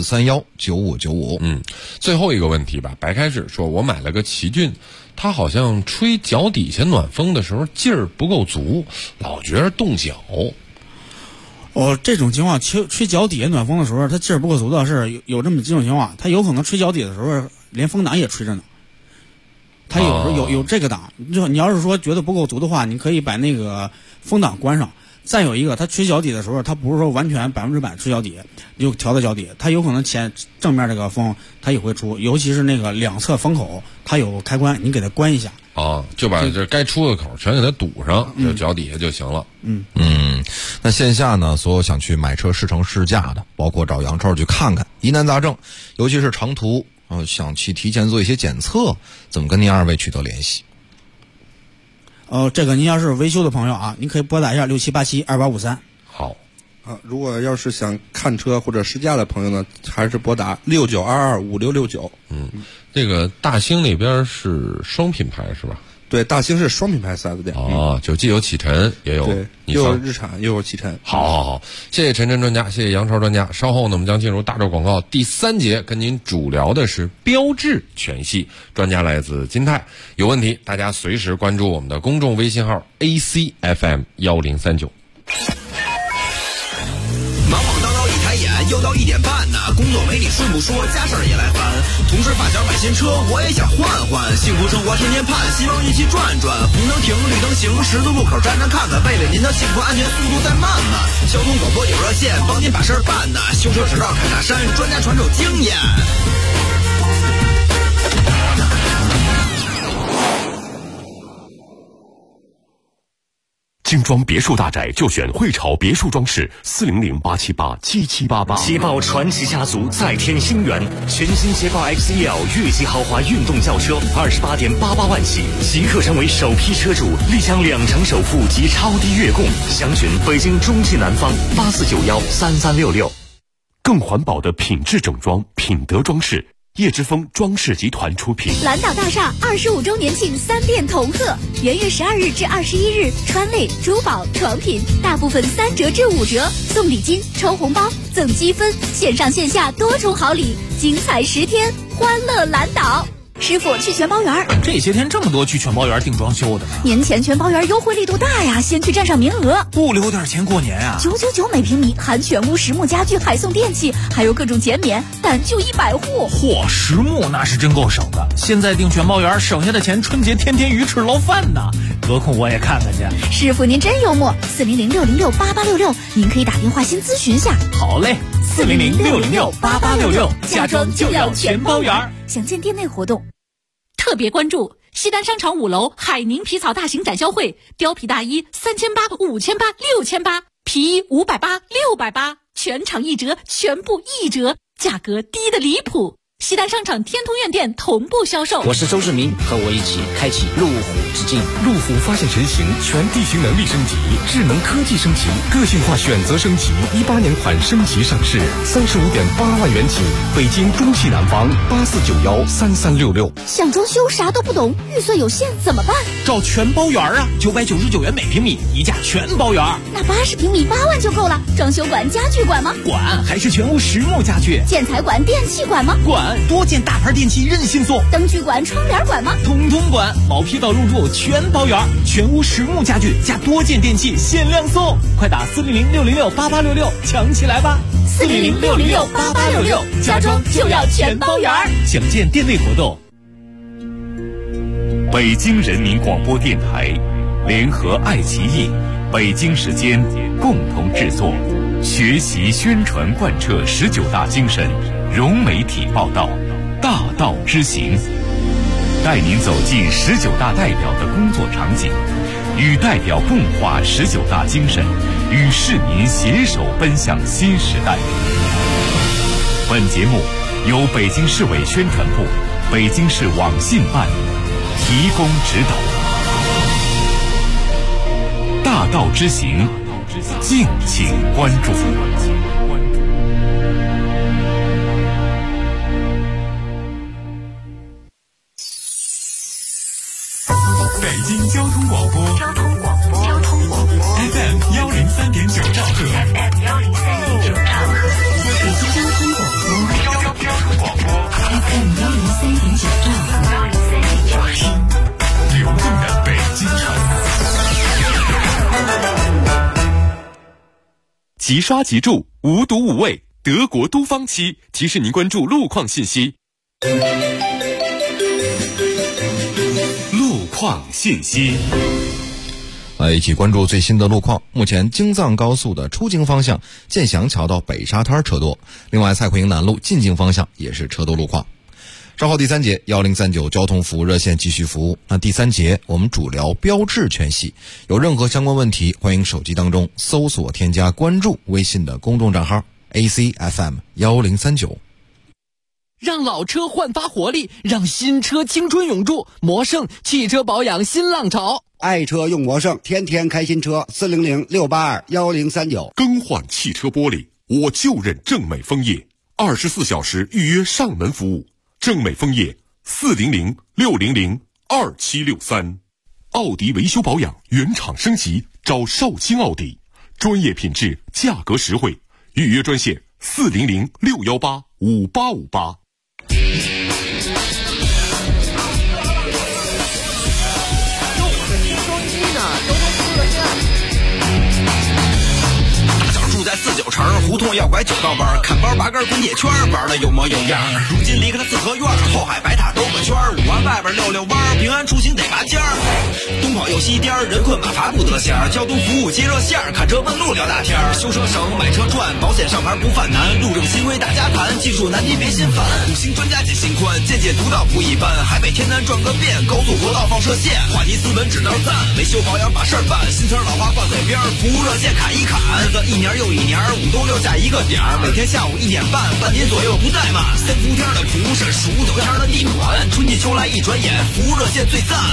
64319595。 最后一个问题吧。白开水说，我买了个奇骏，它好像吹脚底下暖风的时候劲儿不够足，老觉得冻脚。 这种情况吹脚底下暖风的时候，它劲儿不够足的是有这么几种情况，它有可能吹脚底的时候连风挡也吹着呢。它有时候有这个档，就你要是说觉得不够足的话，你可以把那个风挡关上。再有一个，它吹脚底的时候，它不是说完全100%吹脚底，就调到脚底，它有可能正面这个风它也会出，尤其是那个两侧风口它有开关，你给它关一下。 就把这该出的口全给它堵上，就脚底下就行了。 那线下呢，所有想去买车试乘试驾的，包括找杨超去看看疑难杂症，尤其是长途想去提前做一些检测，怎么跟您二位取得联系？ 这个您要是维修的朋友啊，您可以拨打一下67872853。 好。 如果要是想看车或者试驾的朋友呢，还是拨打69225669。 这个大兴那边是双品牌是吧？ 对，大兴是双品牌4S店。 就既有启辰，也有又有日产，又有启辰。 好，谢谢陈专家，谢谢杨超专家。稍后呢，我们将进入大洲广告第3节，跟您主聊的是标致全系。专家来自金泰，有问题大家随时关注我们的公众微信号 ACFM1039。 忙忙叨叨一抬眼，又到1点半呢。工作没你顺不说，家事儿也来烦。同事发小买新车，我也想换换。幸福生活天天盼，希望一起转转。红灯停，绿灯行，十字路口站站看看。为了您的幸福安全，速度再慢慢。交通广播有热线，帮您把事儿办呢。修车只绕坎大山，专家传授经验。 精装别墅大宅就选汇潮别墅装饰，400-878-7788。 捷豹传奇家族再添新元，全新捷豹 XEL 越级豪华运动轿车，28.88万起，即刻成为首批车主，立享2成首付及超低月供。详询北京中汽南方84913366。 更环保的品质整装，品德装饰。叶之峰装饰集团出品。 蓝岛大厦25周年庆3店同贺，元月12日至21日，川类、珠宝、床品大部分3折至5折，送礼金、抽红包、赠积分，线上线下多重好礼，精彩10天，欢乐蓝岛。师傅，去全包园。 这些天这么多去全包园订装修的呢。 年前全包园优惠力度大呀，先去占上名额。 不留点钱过年啊 ？999每平米，含全屋实木家具，还送电器，还有各种减免，但就100户。 嚯，实木那是真够省的。现在订全包园，省下的钱春节天天鱼翅捞饭呢。得空我也看看去。 师傅您真幽默，400-606-8866，您可以打电话先咨询下。 好嘞，400-606-8866，家装就要全包园。 详见店内活动。 特别关注西单商场5楼海宁皮草大型展销会，貂皮大衣3800、5800、6800，皮衣580、680，全场1折，全部1折，价格低得离谱。西单商场天通苑店同步销售。 我是周志明，和我一起开启路虎之境。 路虎发现神行，全地形能力升级，智能科技升级，个性化选择升级。18年款升级上市，35.8万元起，北京中汽南方84913366。 想装修啥都不懂，预算有限怎么办？ 找全包园啊，999元每平米，一价全包园。 那80平米8万就够了。装修管、家具管吗？ 管，还是全屋实木家具。 建材管、电器管吗？ 管，多件大牌电器任性送。 灯具管、窗帘管吗？ 统统管，毛坯到入住全包圆，全屋实木家具加多件电器限量送，快打400-606-8866抢起来吧 ！400-606-8866，家装就要全包圆。 详见店内活动。 北京人民广播电台联合爱奇艺、北京时间共同制作，学习宣传贯彻19大精神，融媒体报道，大道之行，带您走进19大代表的工作场景，与代表共话19大精神，与市民携手奔向新时代。本节目由北京市委宣传部、北京市网信办提供指导。大道之行，敬请关注。北京交通广播，FM 103.9兆赫。FM 103.9兆赫。北京交通广播，FM 103.9兆赫。流动的北京城。即刷即住，无毒无味，德国都方漆提示您关注路况信息。路况信息。 来一起关注最新的路况。目前京藏高速的出京方向建祥桥到北沙滩车多，另外蔡奎营南路进京方向也是车多路况。 稍后第3节1039交通服务热线继续服务。那第3节我们主聊标志全系，有任何相关问题，欢迎手机当中搜索添加关注微信的公众账号 ACFM1039。 让老车焕发活力，让新车青春永驻。魔胜汽车保养新浪潮， 爱车用魔胜，天天开新车。400-682-1039。 更换汽车玻璃，我就认正美枫叶，24小时预约上门服务。正美枫叶400-600-2763。奥迪维修保养原厂升级，找少卿奥迪，专业品质，价格实惠。预约专线400-618-5858。 49城胡同要拐9道弯，看包拔根滚铁圈，玩的有模有样。如今离开了四合院，后海白塔兜个圈，5环外边溜弯，平安出行得拔尖儿。东跑右西颠，人困马乏不得闲。交通服务接热线，看车问路聊大天。修车省，买车赚，保险上牌不犯难。路政新规大家谈，技术难题别心烦。5星专家解心宽，见解独到不一般。海北天南转个遍，高速国道放射线。话题斯文只道赞，维修保养把事儿办。新词老话挂嘴边，服务热线砍一砍。日子一年又一年，5都6下一个点儿，每天下午1点半，半年左右不怠慢。3伏天的蒲是数9天的地暖，春季秋来一转眼，服务热线最赞。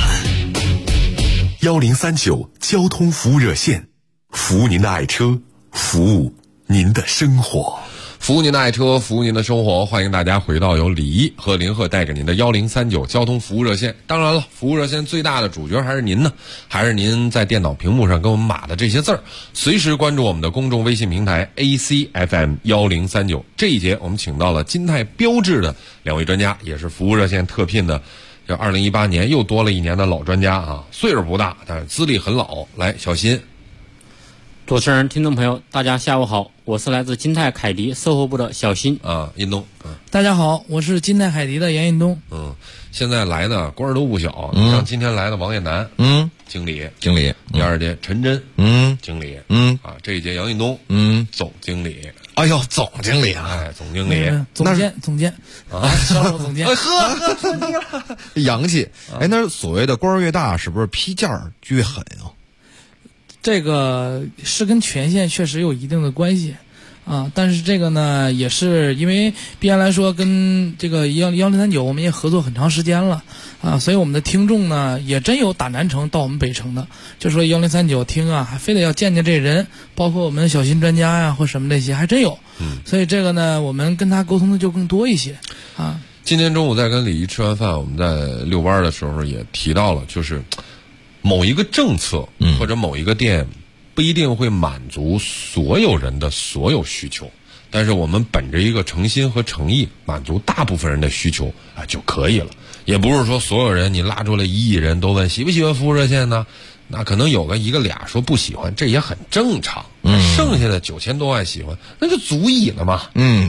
1039交通服务热线，服务您的爱车，服务您的生活。 服务您的爱车，服务您的生活，欢迎大家回到由李一和林鹤带给您的1039交通服务热线。当然了，服务热线最大的主角还是您呢，还是您在电脑屏幕上给我们码的这些字儿。随时关注我们的公众微信平台 ACFM1039。这一节我们请到了金泰标致的2位专家，也是服务热线特聘的，这2018年又多了1年的老专家啊，岁数不大，但是资历很老。来，小新。 主持人、听众朋友，大家下午好，我是来自金泰凯迪售后部的小新啊，印东。 大家好，我是金泰凯迪的严印东。 现在来的官儿都不小，像今天来的王艳楠，经理，第二届陈真，经理，这一届杨印东，总经理。 哎呦，总经理啊！ 哎，总经理， 总监啊，销售总监。 洋气。哎，那所谓的官儿越大，是不是批价越狠啊？ 这个是跟权限确实有一定的关系啊，但是这个呢，也是因为必然来说，跟这个1039我们也合作很长时间了啊，所以我们的听众呢，也真有打南城到我们北城的，就说1039听啊，还非得要见这人，包括我们小新专家呀或什么这些，还真有。所以这个呢，我们跟他沟通的就更多一些啊。 今天中午在跟李一吃完饭，我们在遛弯的时候也提到了，就是某一个政策或者某一个店不一定会满足所有人的所有需求，但是我们本着一个诚心和诚意，满足大部分人的需求啊就可以了。也不是说所有人你拉出来1亿人都问喜不喜欢服务热线呢，那可能有个1个俩说不喜欢，这也很正常。剩下的9000多万喜欢，那就足以了嘛。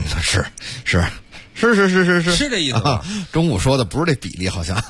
是这意思吧？ 中午说的不是这比例，好像。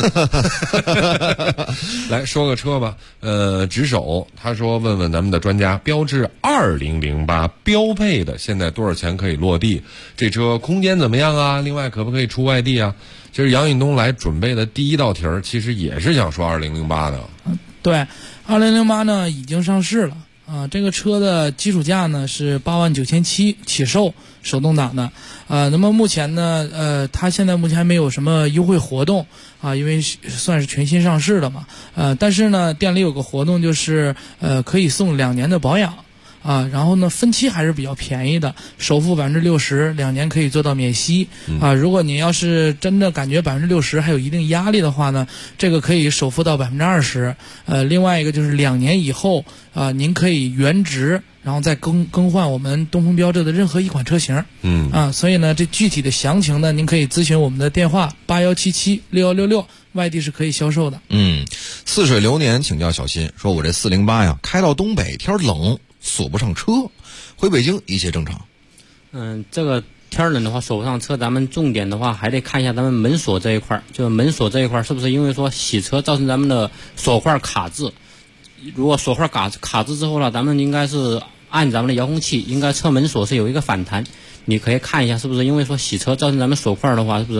来说个车吧，直手他说问问咱们的专家，标致2008标配的现在多少钱可以落地？这车空间怎么样啊？另外可不可以出外地啊？其实杨印东来准备的第一道题儿，其实也是想说2008的。 对，2008呢已经上市了。这个车的基础价呢是89700起售，手动挡的。那么目前呢，它现在目前还没有什么优惠活动啊，因为算是全新上市的嘛。但是呢，店里有个活动，就是可以送2年的保养。然后呢，分期还是比较便宜的，首付60%，2年可以做到免息。如果你要是真的感觉60%还有一定压力的话呢，这个可以首付到20%。另外一个就是2年以后您可以原值，然后再更换我们东风标致的任何一款车型。所以呢，这具体的详情呢，您可以咨询我们的电话81776166，外地是可以销售的。 似水流年请教小新说，我这408呀，开到东北天冷锁不上车，回北京一切正常。 这个天冷的话锁不上车，咱们重点的话还得看一下咱们门锁这一块，就门锁这一块是不是因为说洗车造成咱们的锁块卡滞。如果锁块卡滞之后呢，咱们应该是按咱们的遥控器，应该车门锁是有一个反弹，你可以看一下是不是因为说洗车造成咱们锁块的话，是不是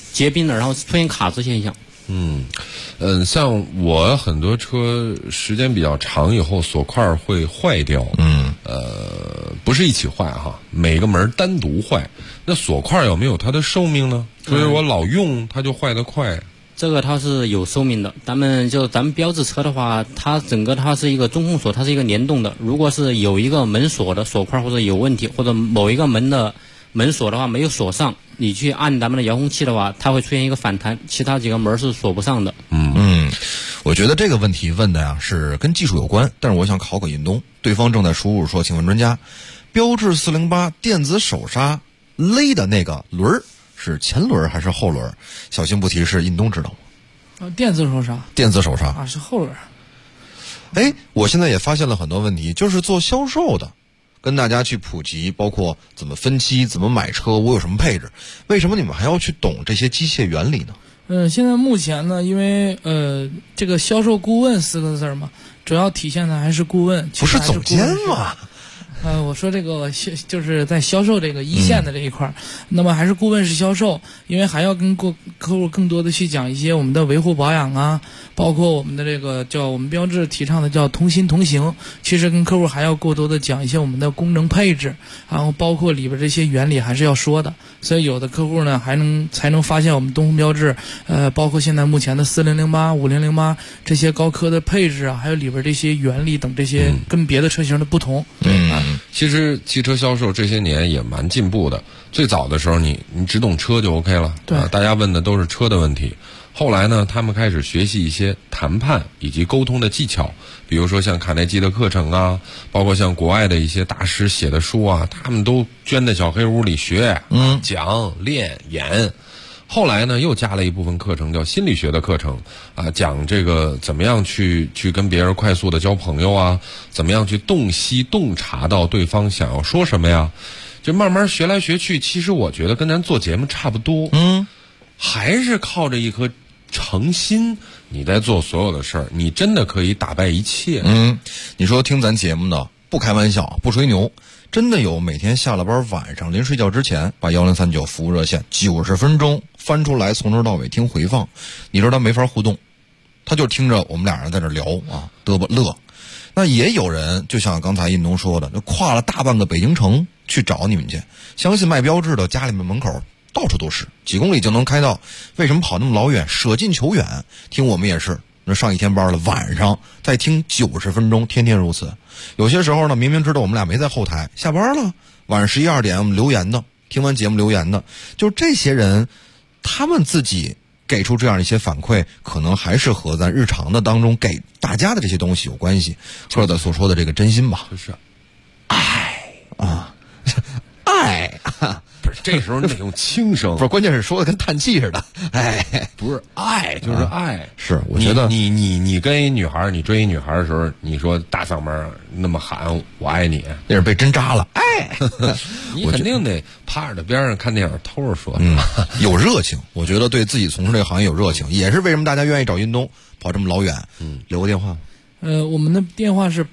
结冰了，然后出现卡滞现象。 像我很多车时间比较长以后锁块会坏掉，不是一起坏哈，每个门单独坏。那锁块有没有它的寿命呢？所以我老用它就坏得快。 这个它是有寿命的，咱们标致车的话，它整个它是一个中控锁，它是一个联动的。如果是有一个门锁的锁块或者有问题，或者某一个门的门锁的话没有锁上，你去按咱们的遥控器的话，它会出现一个反弹，其他几个门是锁不上的。 我觉得这个问题问的呀是跟技术有关，但是我想考印东，对方正在输入说，请问专家，标致408电子手刹勒的那个轮儿是前轮还是后轮？小心不提示，印东知道吗？ 电子手刹。 电子手刹啊，是后轮。 我现在也发现了很多问题，就是做销售的跟大家去普及，包括怎么分期、怎么买车，我有什么配置，为什么你们还要去懂这些机械原理呢？ 现在目前呢，因为这个销售顾问4个字嘛，主要体现的还是顾问， 不是总监吗？ 我说这个就是在销售这个一线的这一块那么还是顾问式销售，因为还要跟客户更多的去讲一些我们的维护保养啊，包括我们的这个叫我们标致提倡的叫同心同行，其实跟客户还要更多的讲一些我们的功能配置，然后包括里边这些原理还是要说的，所以有的客户呢才能发现我们东风标致包括现在目前的4008、5008这些高科的配置啊，还有里边这些原理等这些跟别的车型的不同。 其实汽车销售这些年也蛮进步的。最早的时候你只懂车就 OK 了，大家问的都是车的问题。后来呢，他们开始学习一些谈判以及沟通的技巧，比如说像卡耐基的课程啊，包括像国外的一些大师写的书啊，他们都捐在小黑屋里学，讲、练、演。后来呢，又加了一部分课程，叫心理学的课程啊，讲这个怎么样去跟别人快速的交朋友啊，怎么样去洞悉洞察到对方想要说什么呀，就慢慢学来学去。其实我觉得跟咱做节目差不多，还是靠着一颗诚心，你在做所有的事儿，你真的可以打败一切。 你说听咱节目的，不开玩笑，不吹牛。真的有每天下了班晚上临睡觉之前把1039服务热线90分钟翻出来从头到尾听回放，你知道他没法互动，他就听着我们俩人在这聊啊嘚啵乐。那也有人就像刚才印东说的，就跨了大半个北京城去找你们去，相信卖标致的家里面门口到处都是，几公里就能开到，为什么跑那么老远，舍近求远？听我们也是上一天班了，晚上再听90分钟，天天如此。有些时候呢，明明知道我们俩没在后台，下班了，晚上11、12点我们留言的，听完节目留言的，就是这些人，他们自己给出这样一些反馈，可能还是和咱日常的当中给大家的这些东西有关系，或者所说的这个真心吧， 就是爱啊，爱。 不是，这时候你得用轻声， 不是，关键是说的跟叹气似的。 不是爱就是爱。 是，我觉得你跟一女孩，你追一女孩的时候，你说大嗓门那么喊我爱你， 那是被针扎了。 你肯定得趴着在边上看电影，偷着说。 有热情，我觉得对自己从事这个行业有热情，也是为什么大家愿意找印东跑这么老远。留个电话。 我们的电话是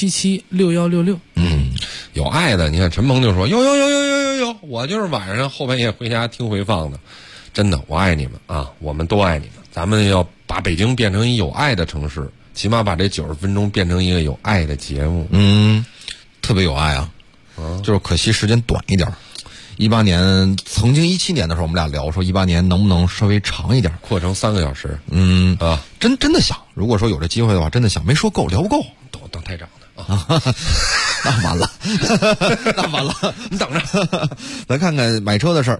81776166。 有爱的，你看陈鹏就说有，我就是晚上后半夜回家听回放的，真的，我爱你们啊，我们都爱你们，咱们要把北京变成一有爱的城市，起码把这90分钟变成一个有爱的节目。 特别有爱啊，就是可惜时间短一点。18年，曾经17年的时候，我们俩聊说18年能不能稍微长一点， 扩成3个小时。 真的想，如果说有这机会的话，真的想，没说够，聊不够， 当台长的那完了，那完了，你等着。来看看买车的事儿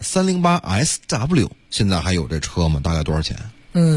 ，308SW 现在还有这车吗？大概多少钱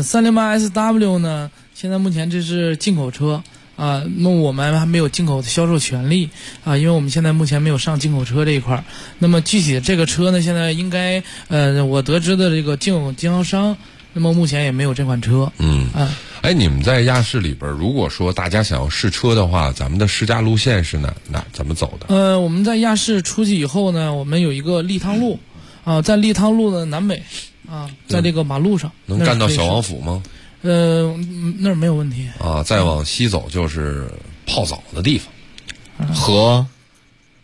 ？308SW 呢？现在目前这是进口车。那我们还没有进口的销售权利啊，因为我们现在目前没有上进口车这一块。那么具体的这个车呢，现在应该我得知的这个进口经销商，那么目前也没有这款车。 你们在亚市里边，如果说大家想要试车的话，咱们的试驾路线是哪怎么走的？ 我们在亚市出去以后呢，我们有一个利汤路在利汤路的南北在这个马路上。 能干到小王府吗？ 那儿没有问题再往西走就是泡澡的地方， 河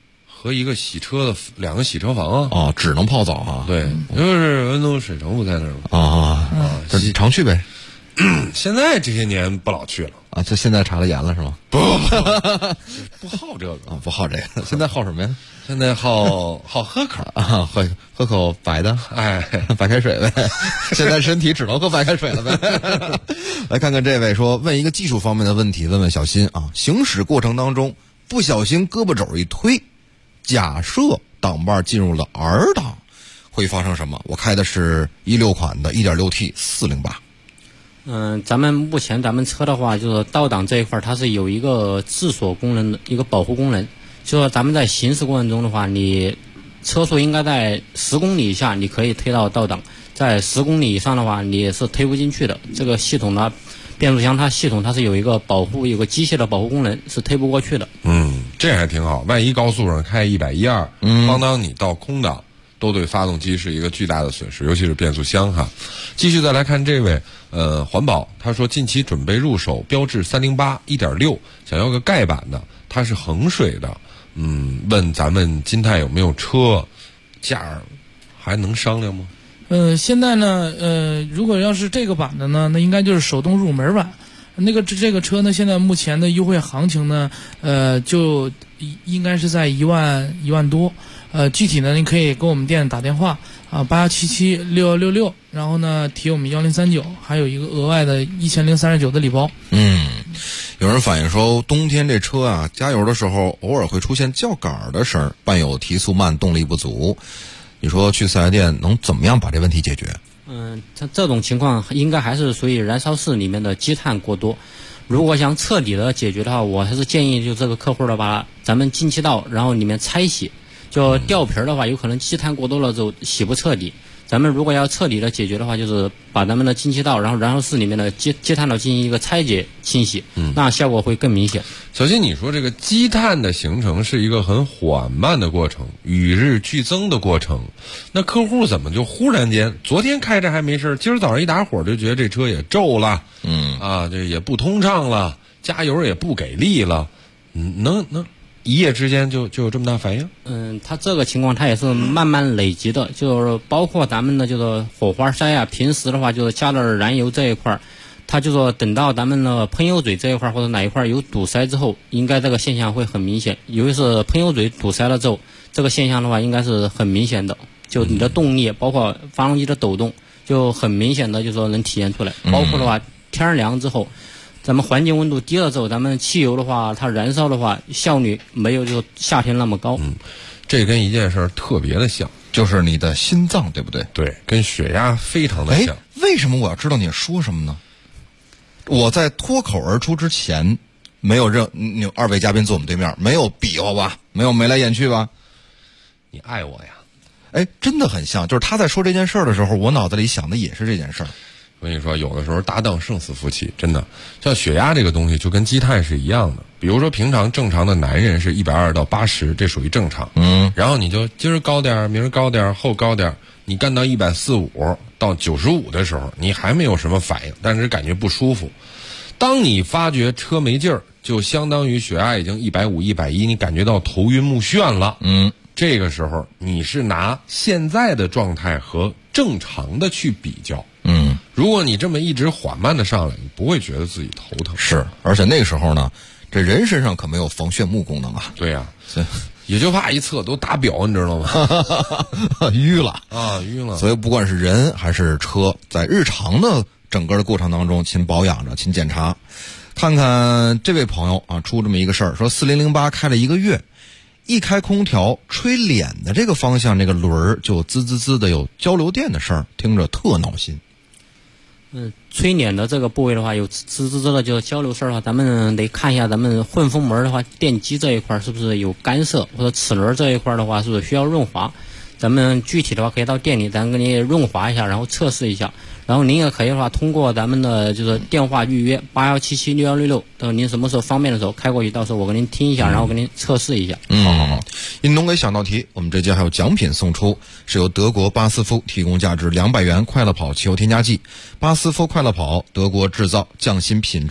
和一个洗车的2个洗车房啊。 哦，只能泡澡啊？ 对，就是温度水城不在那儿吗？ 这常去呗。 现在这些年不老去了啊，就现在查了严了是吗？ 不好这个啊，不好这个。现在好什么呀？ 现在好喝口啊，喝口白的，白开水呗。现在身体只能喝白开水了呗。来看看这位说，问一个技术方面的问题，问问小新啊，行驶过程当中不小心胳膊肘一推，假设挡把进入了 R 档，会发生什么？我开的是16款的 1.6T 408。 咱们目前咱们车的话，就是倒档这一块它是有一个自锁功能的一个保护功能，就说咱们在行驶过程中的话，你车速应该在10公里以下，你可以推到倒档，在10公里以上的话，你是推不进去的。这个系统呢，变速箱它系统它是有一个保护，有个机械的保护功能，是推不过去的。 这还挺好。万一高速上开110、当你到空档，都对发动机是一个巨大的损失，尤其是变速箱哈。继续再来看这位环保，他说近期准备入手标致308 1.6，想要个盖板的，它是衡水的。问咱们金泰有没有车，价还能商量吗？ 现在呢，如果要是这个版的呢，那应该就是手动入门版。这个车呢，现在目前的优惠行情呢，就应该是在1万多。具体呢，你可以给我们店打电话啊，81776166，然后呢提我们1039，还有一个额外的1039的礼包。 有人反映说，冬天这车啊，加油的时候偶尔会出现叫杆的声，伴有提速慢、动力不足。你说去4S店能怎么样把这问题解决？ 这种情况应该还是属于燃烧室里面的积碳过多。如果想彻底的解决的话，我还是建议就这个客户的把咱们进气道然后里面拆洗，就掉皮的话，有可能积碳过多了之后洗不彻底。咱们如果要彻底的解决的话，就是把咱们的进气道然后燃烧室里面的积碳道进行一个拆解清洗，那效果会更明显。 小新，你说这个积碳的形成是一个很缓慢的过程，与日俱增的过程，那客户怎么就忽然间昨天开着还没事，今儿早上一打火就觉得这车也皱了，这也不通畅了，加油也不给力了，能一夜之间就有这么大反应？ 它这个情况它也是慢慢累积的，就是包括咱们的就是火花塞啊，平时的话就是加了燃油这一块，它就说等到咱们的喷油嘴这一块或者哪一块有堵塞之后，应该这个现象会很明显。尤其是喷油嘴堵塞了之后，这个现象的话应该是很明显的，就你的动力包括发动机的抖动就很明显的就说能体现出来。包括的话天凉之后，咱们环境温度低了之后，咱们汽油的话它燃烧的话效率没有就夏天那么高。 这跟一件事特别的像， 就是你的心脏，对不对？ 对，跟血压非常的像。 为什么我要知道你说什么呢？我在脱口而出之前，没有二位嘉宾坐我们对面，没有比划吧，没有眉来眼去吧？ 你爱我呀？ 真的很像，就是他在说这件事儿的时候，我脑子里想的也是这件事儿。 我跟你说，有的时候搭档胜似夫妻，真的。像血压这个东西，就跟积碳是一样的。比如说，平常正常的男人是120到80，这属于正常。然后你就今儿高点，明儿高点，后高点，你干到145到95的时候，你还没有什么反应，但是感觉不舒服。当你发觉车没劲儿，就相当于血压已经150、110，你感觉到头晕目眩了。这个时候你是拿现在的状态和正常的去比较。如果你这么一直缓慢的上来，你不会觉得自己头疼。 是，而且那个时候呢，这人身上可没有防眩目功能啊。 对呀，也就怕一测都打表，你知道吗？ 淤了。所以不管是人还是车，在日常的整个的过程当中，勤保养着，勤检查。看看这位朋友啊，出这么一个事儿，说4008开了1个月，一开空调吹脸的这个方向，这个轮儿就滋滋滋的有交流电的声儿，听着特闹心。 吹脸的这个部位的话，有滋滋滋的就交流声的话，咱们得看一下咱们混风门的话，电机这一块是不是有干涉，或者齿轮这一块的话是不是需要润滑。咱们具体的话可以到店里咱给你润滑一下，然后测试一下。然后您也可以的话通过咱们的就是电话预约81776166，等您什么时候方便的时候开过去，到时候我给您听一下，然后给您测试一下。 好。运动给想到题，我们这节还有奖品送出，是由德国巴斯夫提供价值200元快乐跑汽油添加剂。巴斯夫快乐跑，德国制造，匠心品质，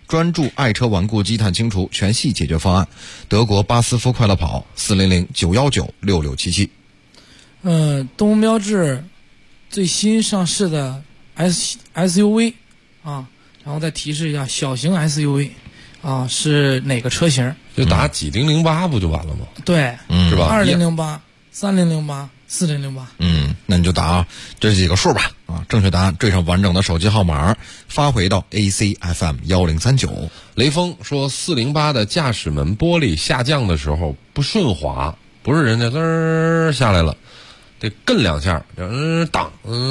专注爱车顽固积碳清除全系解决方案，德国巴斯夫快乐跑400-919-6677。 东风标致最新上市的 SUV 啊，然后再提示一下小型 SUV 啊是哪个车型？ 就打几008不就完了吗？ 对， 是吧 ？2008、3008、4008。 那你就打这几个数吧。啊，正确答案缀上完整的手机号码，发回到 ACFM1039。 雷锋说408的驾驶门玻璃下降的时候不顺滑，不是人家滋儿下来了，得跟两下，挡。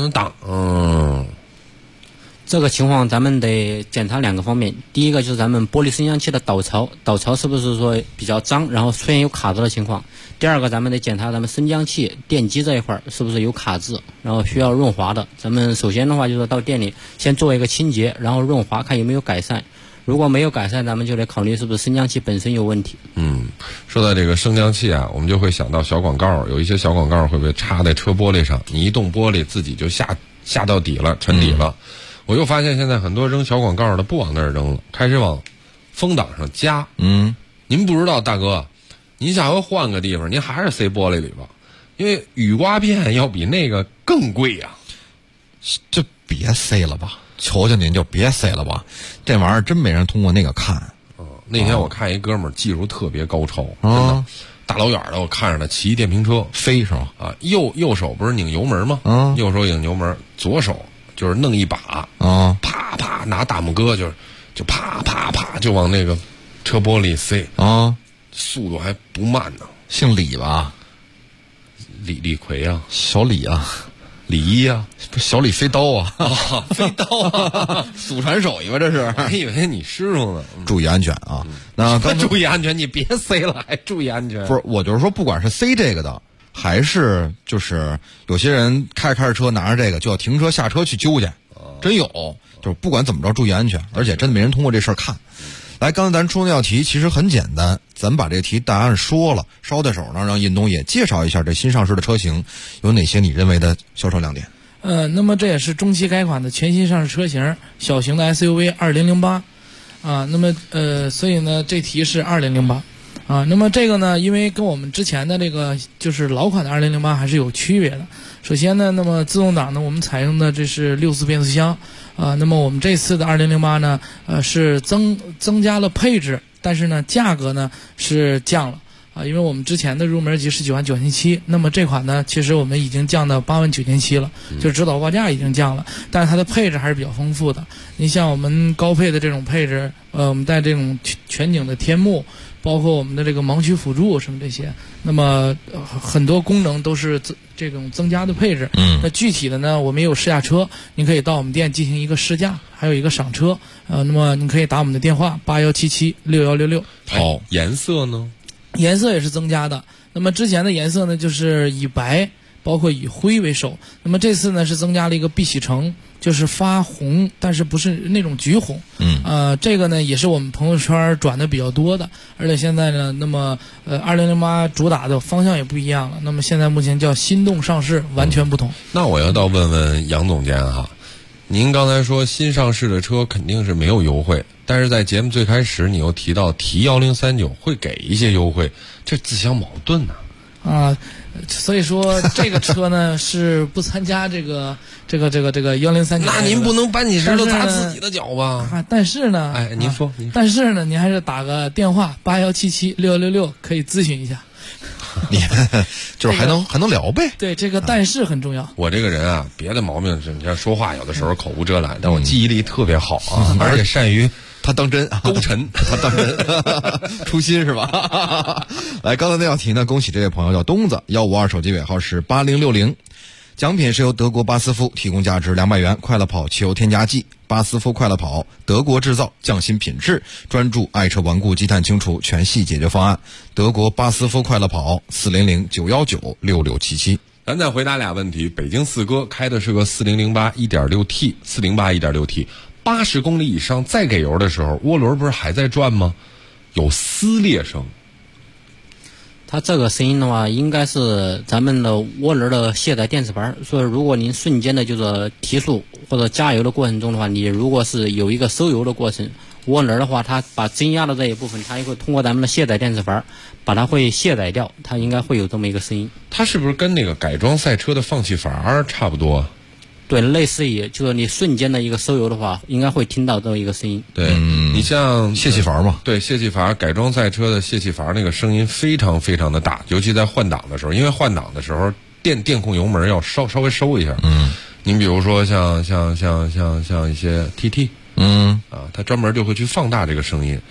这个情况咱们得检查两个方面，第一个就是咱们玻璃升降器的导槽是不是说比较脏，然后出现有卡住的情况。第二个咱们得检查咱们升降器电机这一块是不是有卡渍，然后需要润滑的。咱们首先的话就是到店里先做一个清洁，然后润滑看有没有改善。如果没有改善，咱们就得考虑是不是升降器本身有问题。 说到这个升降器啊，我们就会想到小广告，有一些小广告会被插在车玻璃上，你一动玻璃自己就下到底了，沉底了。我又发现现在很多扔小广告的不往那儿扔了，开始往风挡上加。您不知道，大哥，您下回换个地方，您还是塞玻璃里吧，因为雨刮片要比那个更贵呀。 就别塞了吧，求求您就别塞了吧，这玩意儿真没人通过那个看。 那天我看一哥们儿技术特别高超，真的，大老远的我看着他骑电瓶车飞是吗？ 右手不是拧油门吗？右手拧油门，左手就是弄一把，啪啪拿大拇哥就啪啪啪就往那个车玻璃塞，速度还不慢呢。 姓李吧？ 李逵啊， 小李啊， 李一啊， 不小李飞刀啊， 飞刀啊， 祖传手艺吧这是？ 我以为你师傅呢。 注意安全啊！那注意安全，你别塞了，还注意安全。 不是，我就是说，不管是塞这个的。还是就是有些人开着车拿着这个就要停车下车去揪去，真有，就是不管怎么着注意安全，而且真的没人通过这事儿看。来，刚才咱出那道题其实很简单，咱们把这题答案说了，捎带手呢让印东也介绍一下这新上市的车型有哪些你认为的销售亮点。 那么这也是中期改款的全新上市车型，小型的 SUV 2008啊，那么所以呢这题是2008。那么这个呢，因为跟我们之前的这个就是老款的2008还是有区别的。首先呢，那么自动挡呢，我们采用的这是6速变速箱那么我们这次的2008呢，是增加了配置，但是呢，价格呢是降了因为我们之前的入门级是99700，那么这款呢，其实我们已经降到89700了，就是指导报价已经降了，但是它的配置还是比较丰富的。你像我们高配的这种配置，我们带这种全景的天幕。包括我们的这个盲区辅助什么这些，那么很多功能都是这种增加的配置。那具体的呢，我们也有试驾车，您可以到我们店进行一个试驾，还有一个赏车。那么您可以打我们的电话8177616666。 好，颜色呢？ 颜色也是增加的。那么之前的颜色呢，就是以白，包括以灰为首。那么这次呢，是增加了一个碧玺橙。就是发红，但是不是那种橘红。这个呢也是我们朋友圈转的比较多的，而且现在呢，那么2008主打的方向也不一样了。那么现在目前叫心动上市，完全不同。 那我要到问问杨总监哈，您刚才说新上市的车肯定是没有优惠，但是在节目最开始你又提到提1039会给一些优惠，这自相矛盾呢。 所以说这个车呢是不参加这个1039。 那您不能搬起石头砸自己的脚吧？ 但是呢， 您说， 但是呢，您还是打个电话81776166可以咨询一下。 你就是还能聊呗。 对，这个但是很重要。 我这个人啊，别的毛病是你看说话有的时候口无遮拦，但我记忆力特别好而且善于。 他当真勾陈， 他当真初心是吧？来，刚才那道题呢，恭喜这位朋友叫东子，152手机尾号是8060，奖品是由德国巴斯夫提供价值200元快乐跑汽油添加剂，巴斯夫快乐跑，德国制造，匠心品质，专注爱车顽固积碳清除全系解决方案，德国巴斯夫快乐跑400-919-6677。 咱再回答俩问题，北京四哥开的是个4008 1.6T，408 1.6T。80公里以上再给油的时候，涡轮不是还在转吗？有撕裂声。 它这个声音的话，应该是咱们的涡轮的卸载电磁盘。所以，如果您瞬间的就是提速或者加油的过程中的话，你如果是有一个收油的过程， 涡轮的话，它把增压的这一部分，它也会通过咱们的卸载电磁阀把它会卸载掉，它应该会有这么一个声音。 它是不是跟那个改装赛车的放气阀差不多？ 对，类似于就是你瞬间的一个收油的话，应该会听到这么一个声音。 对，你像泄气阀嘛， 对，泄气阀，改装赛车的泄气阀那个声音非常非常的大，尤其在换挡的时候，因为换挡的时候电控油门要稍微收一下。您比如说像一些 TT， 它专门就会去放大这个声音，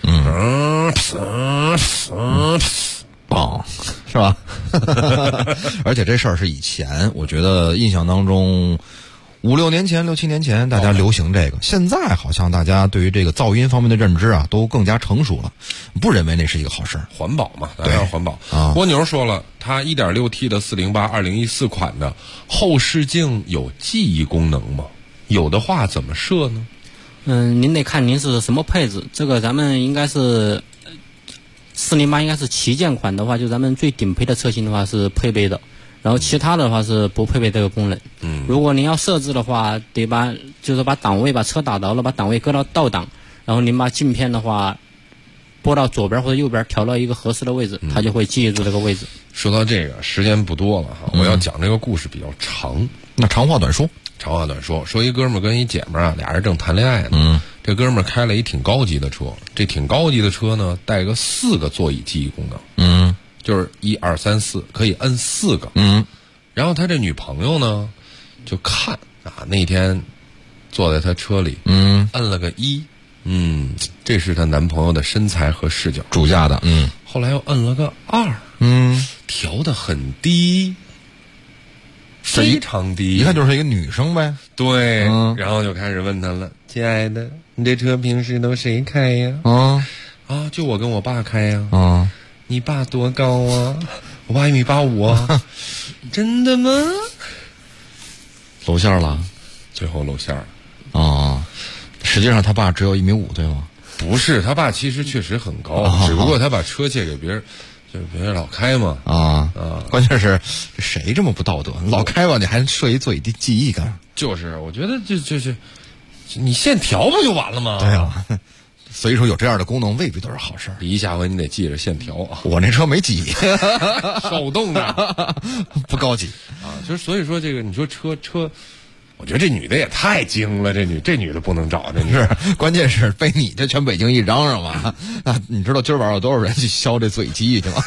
棒，是吧？而且这事儿是以前，我觉得印象当中5、6年前、6、7年前大家流行这个，现在好像大家对于这个噪音方面的认知啊都更加成熟了，不认为那是一个好事。 环保嘛，大家要环保。蜗牛说了，它 1.6T 的408 2014款的后视镜有记忆功能吗？有的话怎么设呢？ 您得看您是什么配置，这个咱们应该是408应该是旗舰款的话，就咱们最顶配的车型的话是配备的，然后其他的话是不配备这个功能。如果您要设置的话，得把档位把车打着了，把档位搁到倒档，然后您把镜片的话拨到左边或者右边，调到一个合适的位置，它就会记住这个位置。 说到这个，时间不多了哈，我要讲这个故事比较长， 那长话短说。 长话短说，说一哥们儿跟一姐们儿啊，俩人正谈恋爱呢。这哥们儿开了一挺高级的车，这挺高级的车呢，带个4个座椅记忆功能。就是1、2、3、4，可以摁4个。然后他这女朋友呢，就看啊，那天坐在他车里，摁了个1，这是她男朋友的身材和视角， 主驾的。 后来又摁了个2，调得很低。非常低， 一看就是一个女生呗。 对，然后就开始问他了：“亲爱的，你这车平时都谁开呀？”就我跟我爸开呀。你爸多高啊？我爸1.85米啊。真的吗？ 露馅了， 最后露馅了。 实际上他爸只有1.5米，对吗？ 不是，他爸其实确实很高，只不过他把车借给别人。就是别人老开嘛， 关键是谁这么不道德？老开吧，你还设一座椅记忆干？ 就是我觉得就是你线调不就完了吗？ 对啊，所以说有这样的功能未必都是好事。 一下回你得记着线调啊。 我那车没记忆， 手动的， 不高级啊。就是所以说这个，你说车。我觉得这女的也太精了，这女的不能找，这是关键是被你这全北京一嚷嚷嘛。那你知道今儿晚上有多少人去削这座椅记忆去吗？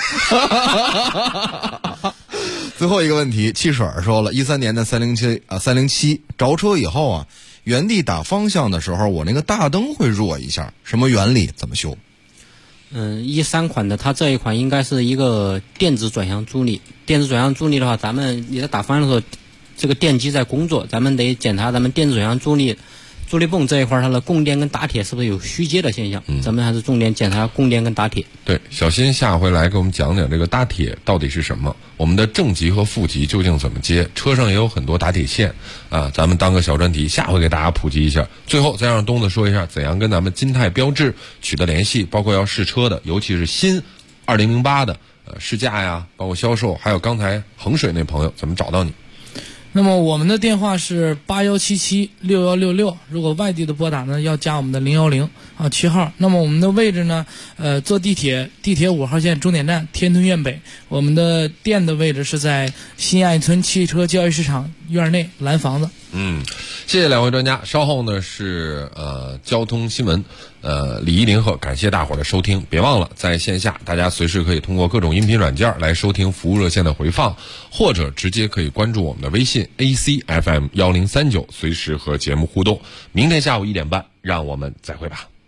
最后一个问题，汽水说了，13年的307着车以后啊，原地打方向的时候，我那个大灯会弱一下，什么原理？怎么修 ？13款的，它这一款应该是一个电子转向助力。电子转向助力的话，你在打方向的时候，这个电机在工作，咱们得检查咱们电子转向助力泵这一块它的供电跟打铁是不是有虚接的现象。咱们还是重点检查供电跟打铁。 对，小新下回来给我们讲讲这个打铁到底是什么，我们的正极和负极究竟怎么接，车上也有很多打铁线啊，咱们当个小专题，下回给大家普及一下。最后再让东子说一下怎样跟咱们金泰标致取得联系，包括要试车的，尤其是新2008的试驾呀，包括销售，还有刚才衡水那朋友怎么找到你。 那么我们的电话是81776166，如果外地的拨打呢，要加我们的0107号。那么我们的位置呢，坐地铁5号线终点站天通苑北，我们的店的位置是在新爱村汽车交易市场院内蓝房子。 谢谢两位专家。稍后呢是交通新闻，李一林和感谢大伙儿的收听。别忘了在线下，大家随时可以通过各种音频软件来收听服务热线的回放，或者直接可以关注我们的微信 ACFM1039，随时和节目互动。明天下午1点半，让我们再会吧。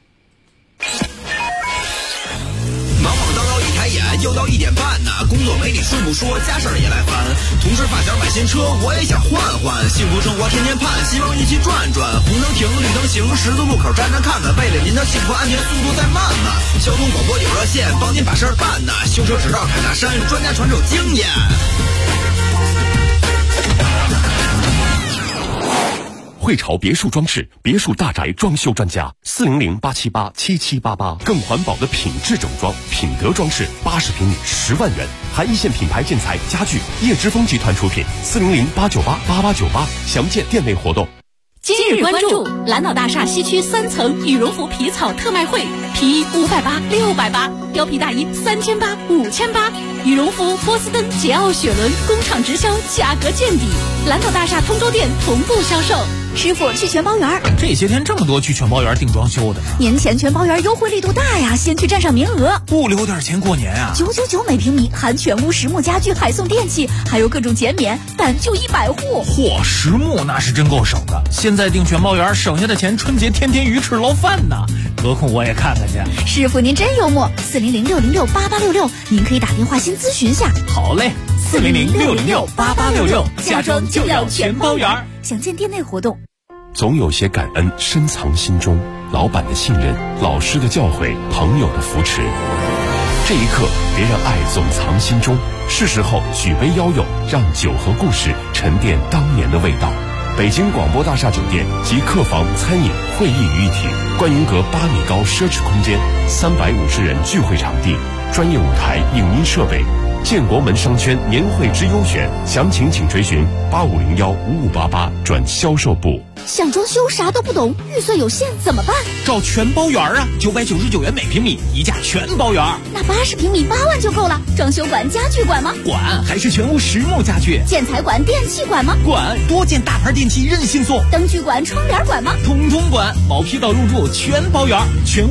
忙忙叨叨一抬眼，又到1点半呢。工作没你顺不说，家事儿也来烦。同事发小买新车，我也想换换。幸福生活天天盼，希望一起转转。红灯停，绿灯行，十字路口站站看看。为了您的幸福安全，速度再慢慢。交通广播有热线，帮您把事儿办呢。修车只绕坎大山，专家传授经验。 汇潮别墅装饰，别墅大宅装修专家，400-878-7788，更环保的品质整装，品德装饰，80平米10万元，含一线品牌建材家具，叶之峰集团出品，400-898-8898，详见店内活动。 今日关注蓝岛大厦西区3层羽绒服皮草特卖会，皮衣580、680，貂皮大衣3800、5800，羽绒服波司登、捷奥、雪伦工厂直销，价格见底，蓝岛大厦通州店同步销售。 师傅去全包园， 这些天这么多去全包园订装修的呢。 年前全包园优惠力度大呀，先去占上名额， 不留点钱过年啊 ！999每平米，含全屋实木家具，还送电器，还有各种减免，但就100户。 嚯，实木那是真够省的。现在订全包园省下的钱，春节天天鱼翅捞饭呢。得空我也看看去。 师傅您真幽默，400-606-8866，您可以打电话先咨询下。 好嘞，400-606-8866，家装就要全包园。 详见店内活动。 总有些感恩深藏心中，老板的信任，老师的教诲，朋友的扶持。这一刻，别让爱总藏心中，是时候举杯邀友，让酒和故事沉淀当年的味道。北京广播大厦酒店及客房、餐饮、会议于一体，观云阁8米高奢侈空间，350人聚会场地，专业舞台、影音设备。建国门商圈年会之优选，详情请垂询8501-5588转销售部。 想装修啥都不懂，预算有限怎么办？ 找全包园啊，999元每平米，一价全包园。 那80平米8万就够了。装修管、家具管吗？ 管，还是全屋实木家具。 建材管、电器管吗？ 管，多件大牌电器任性送。 灯具管、窗帘管吗？ 统统管，毛坯到入住全包园，全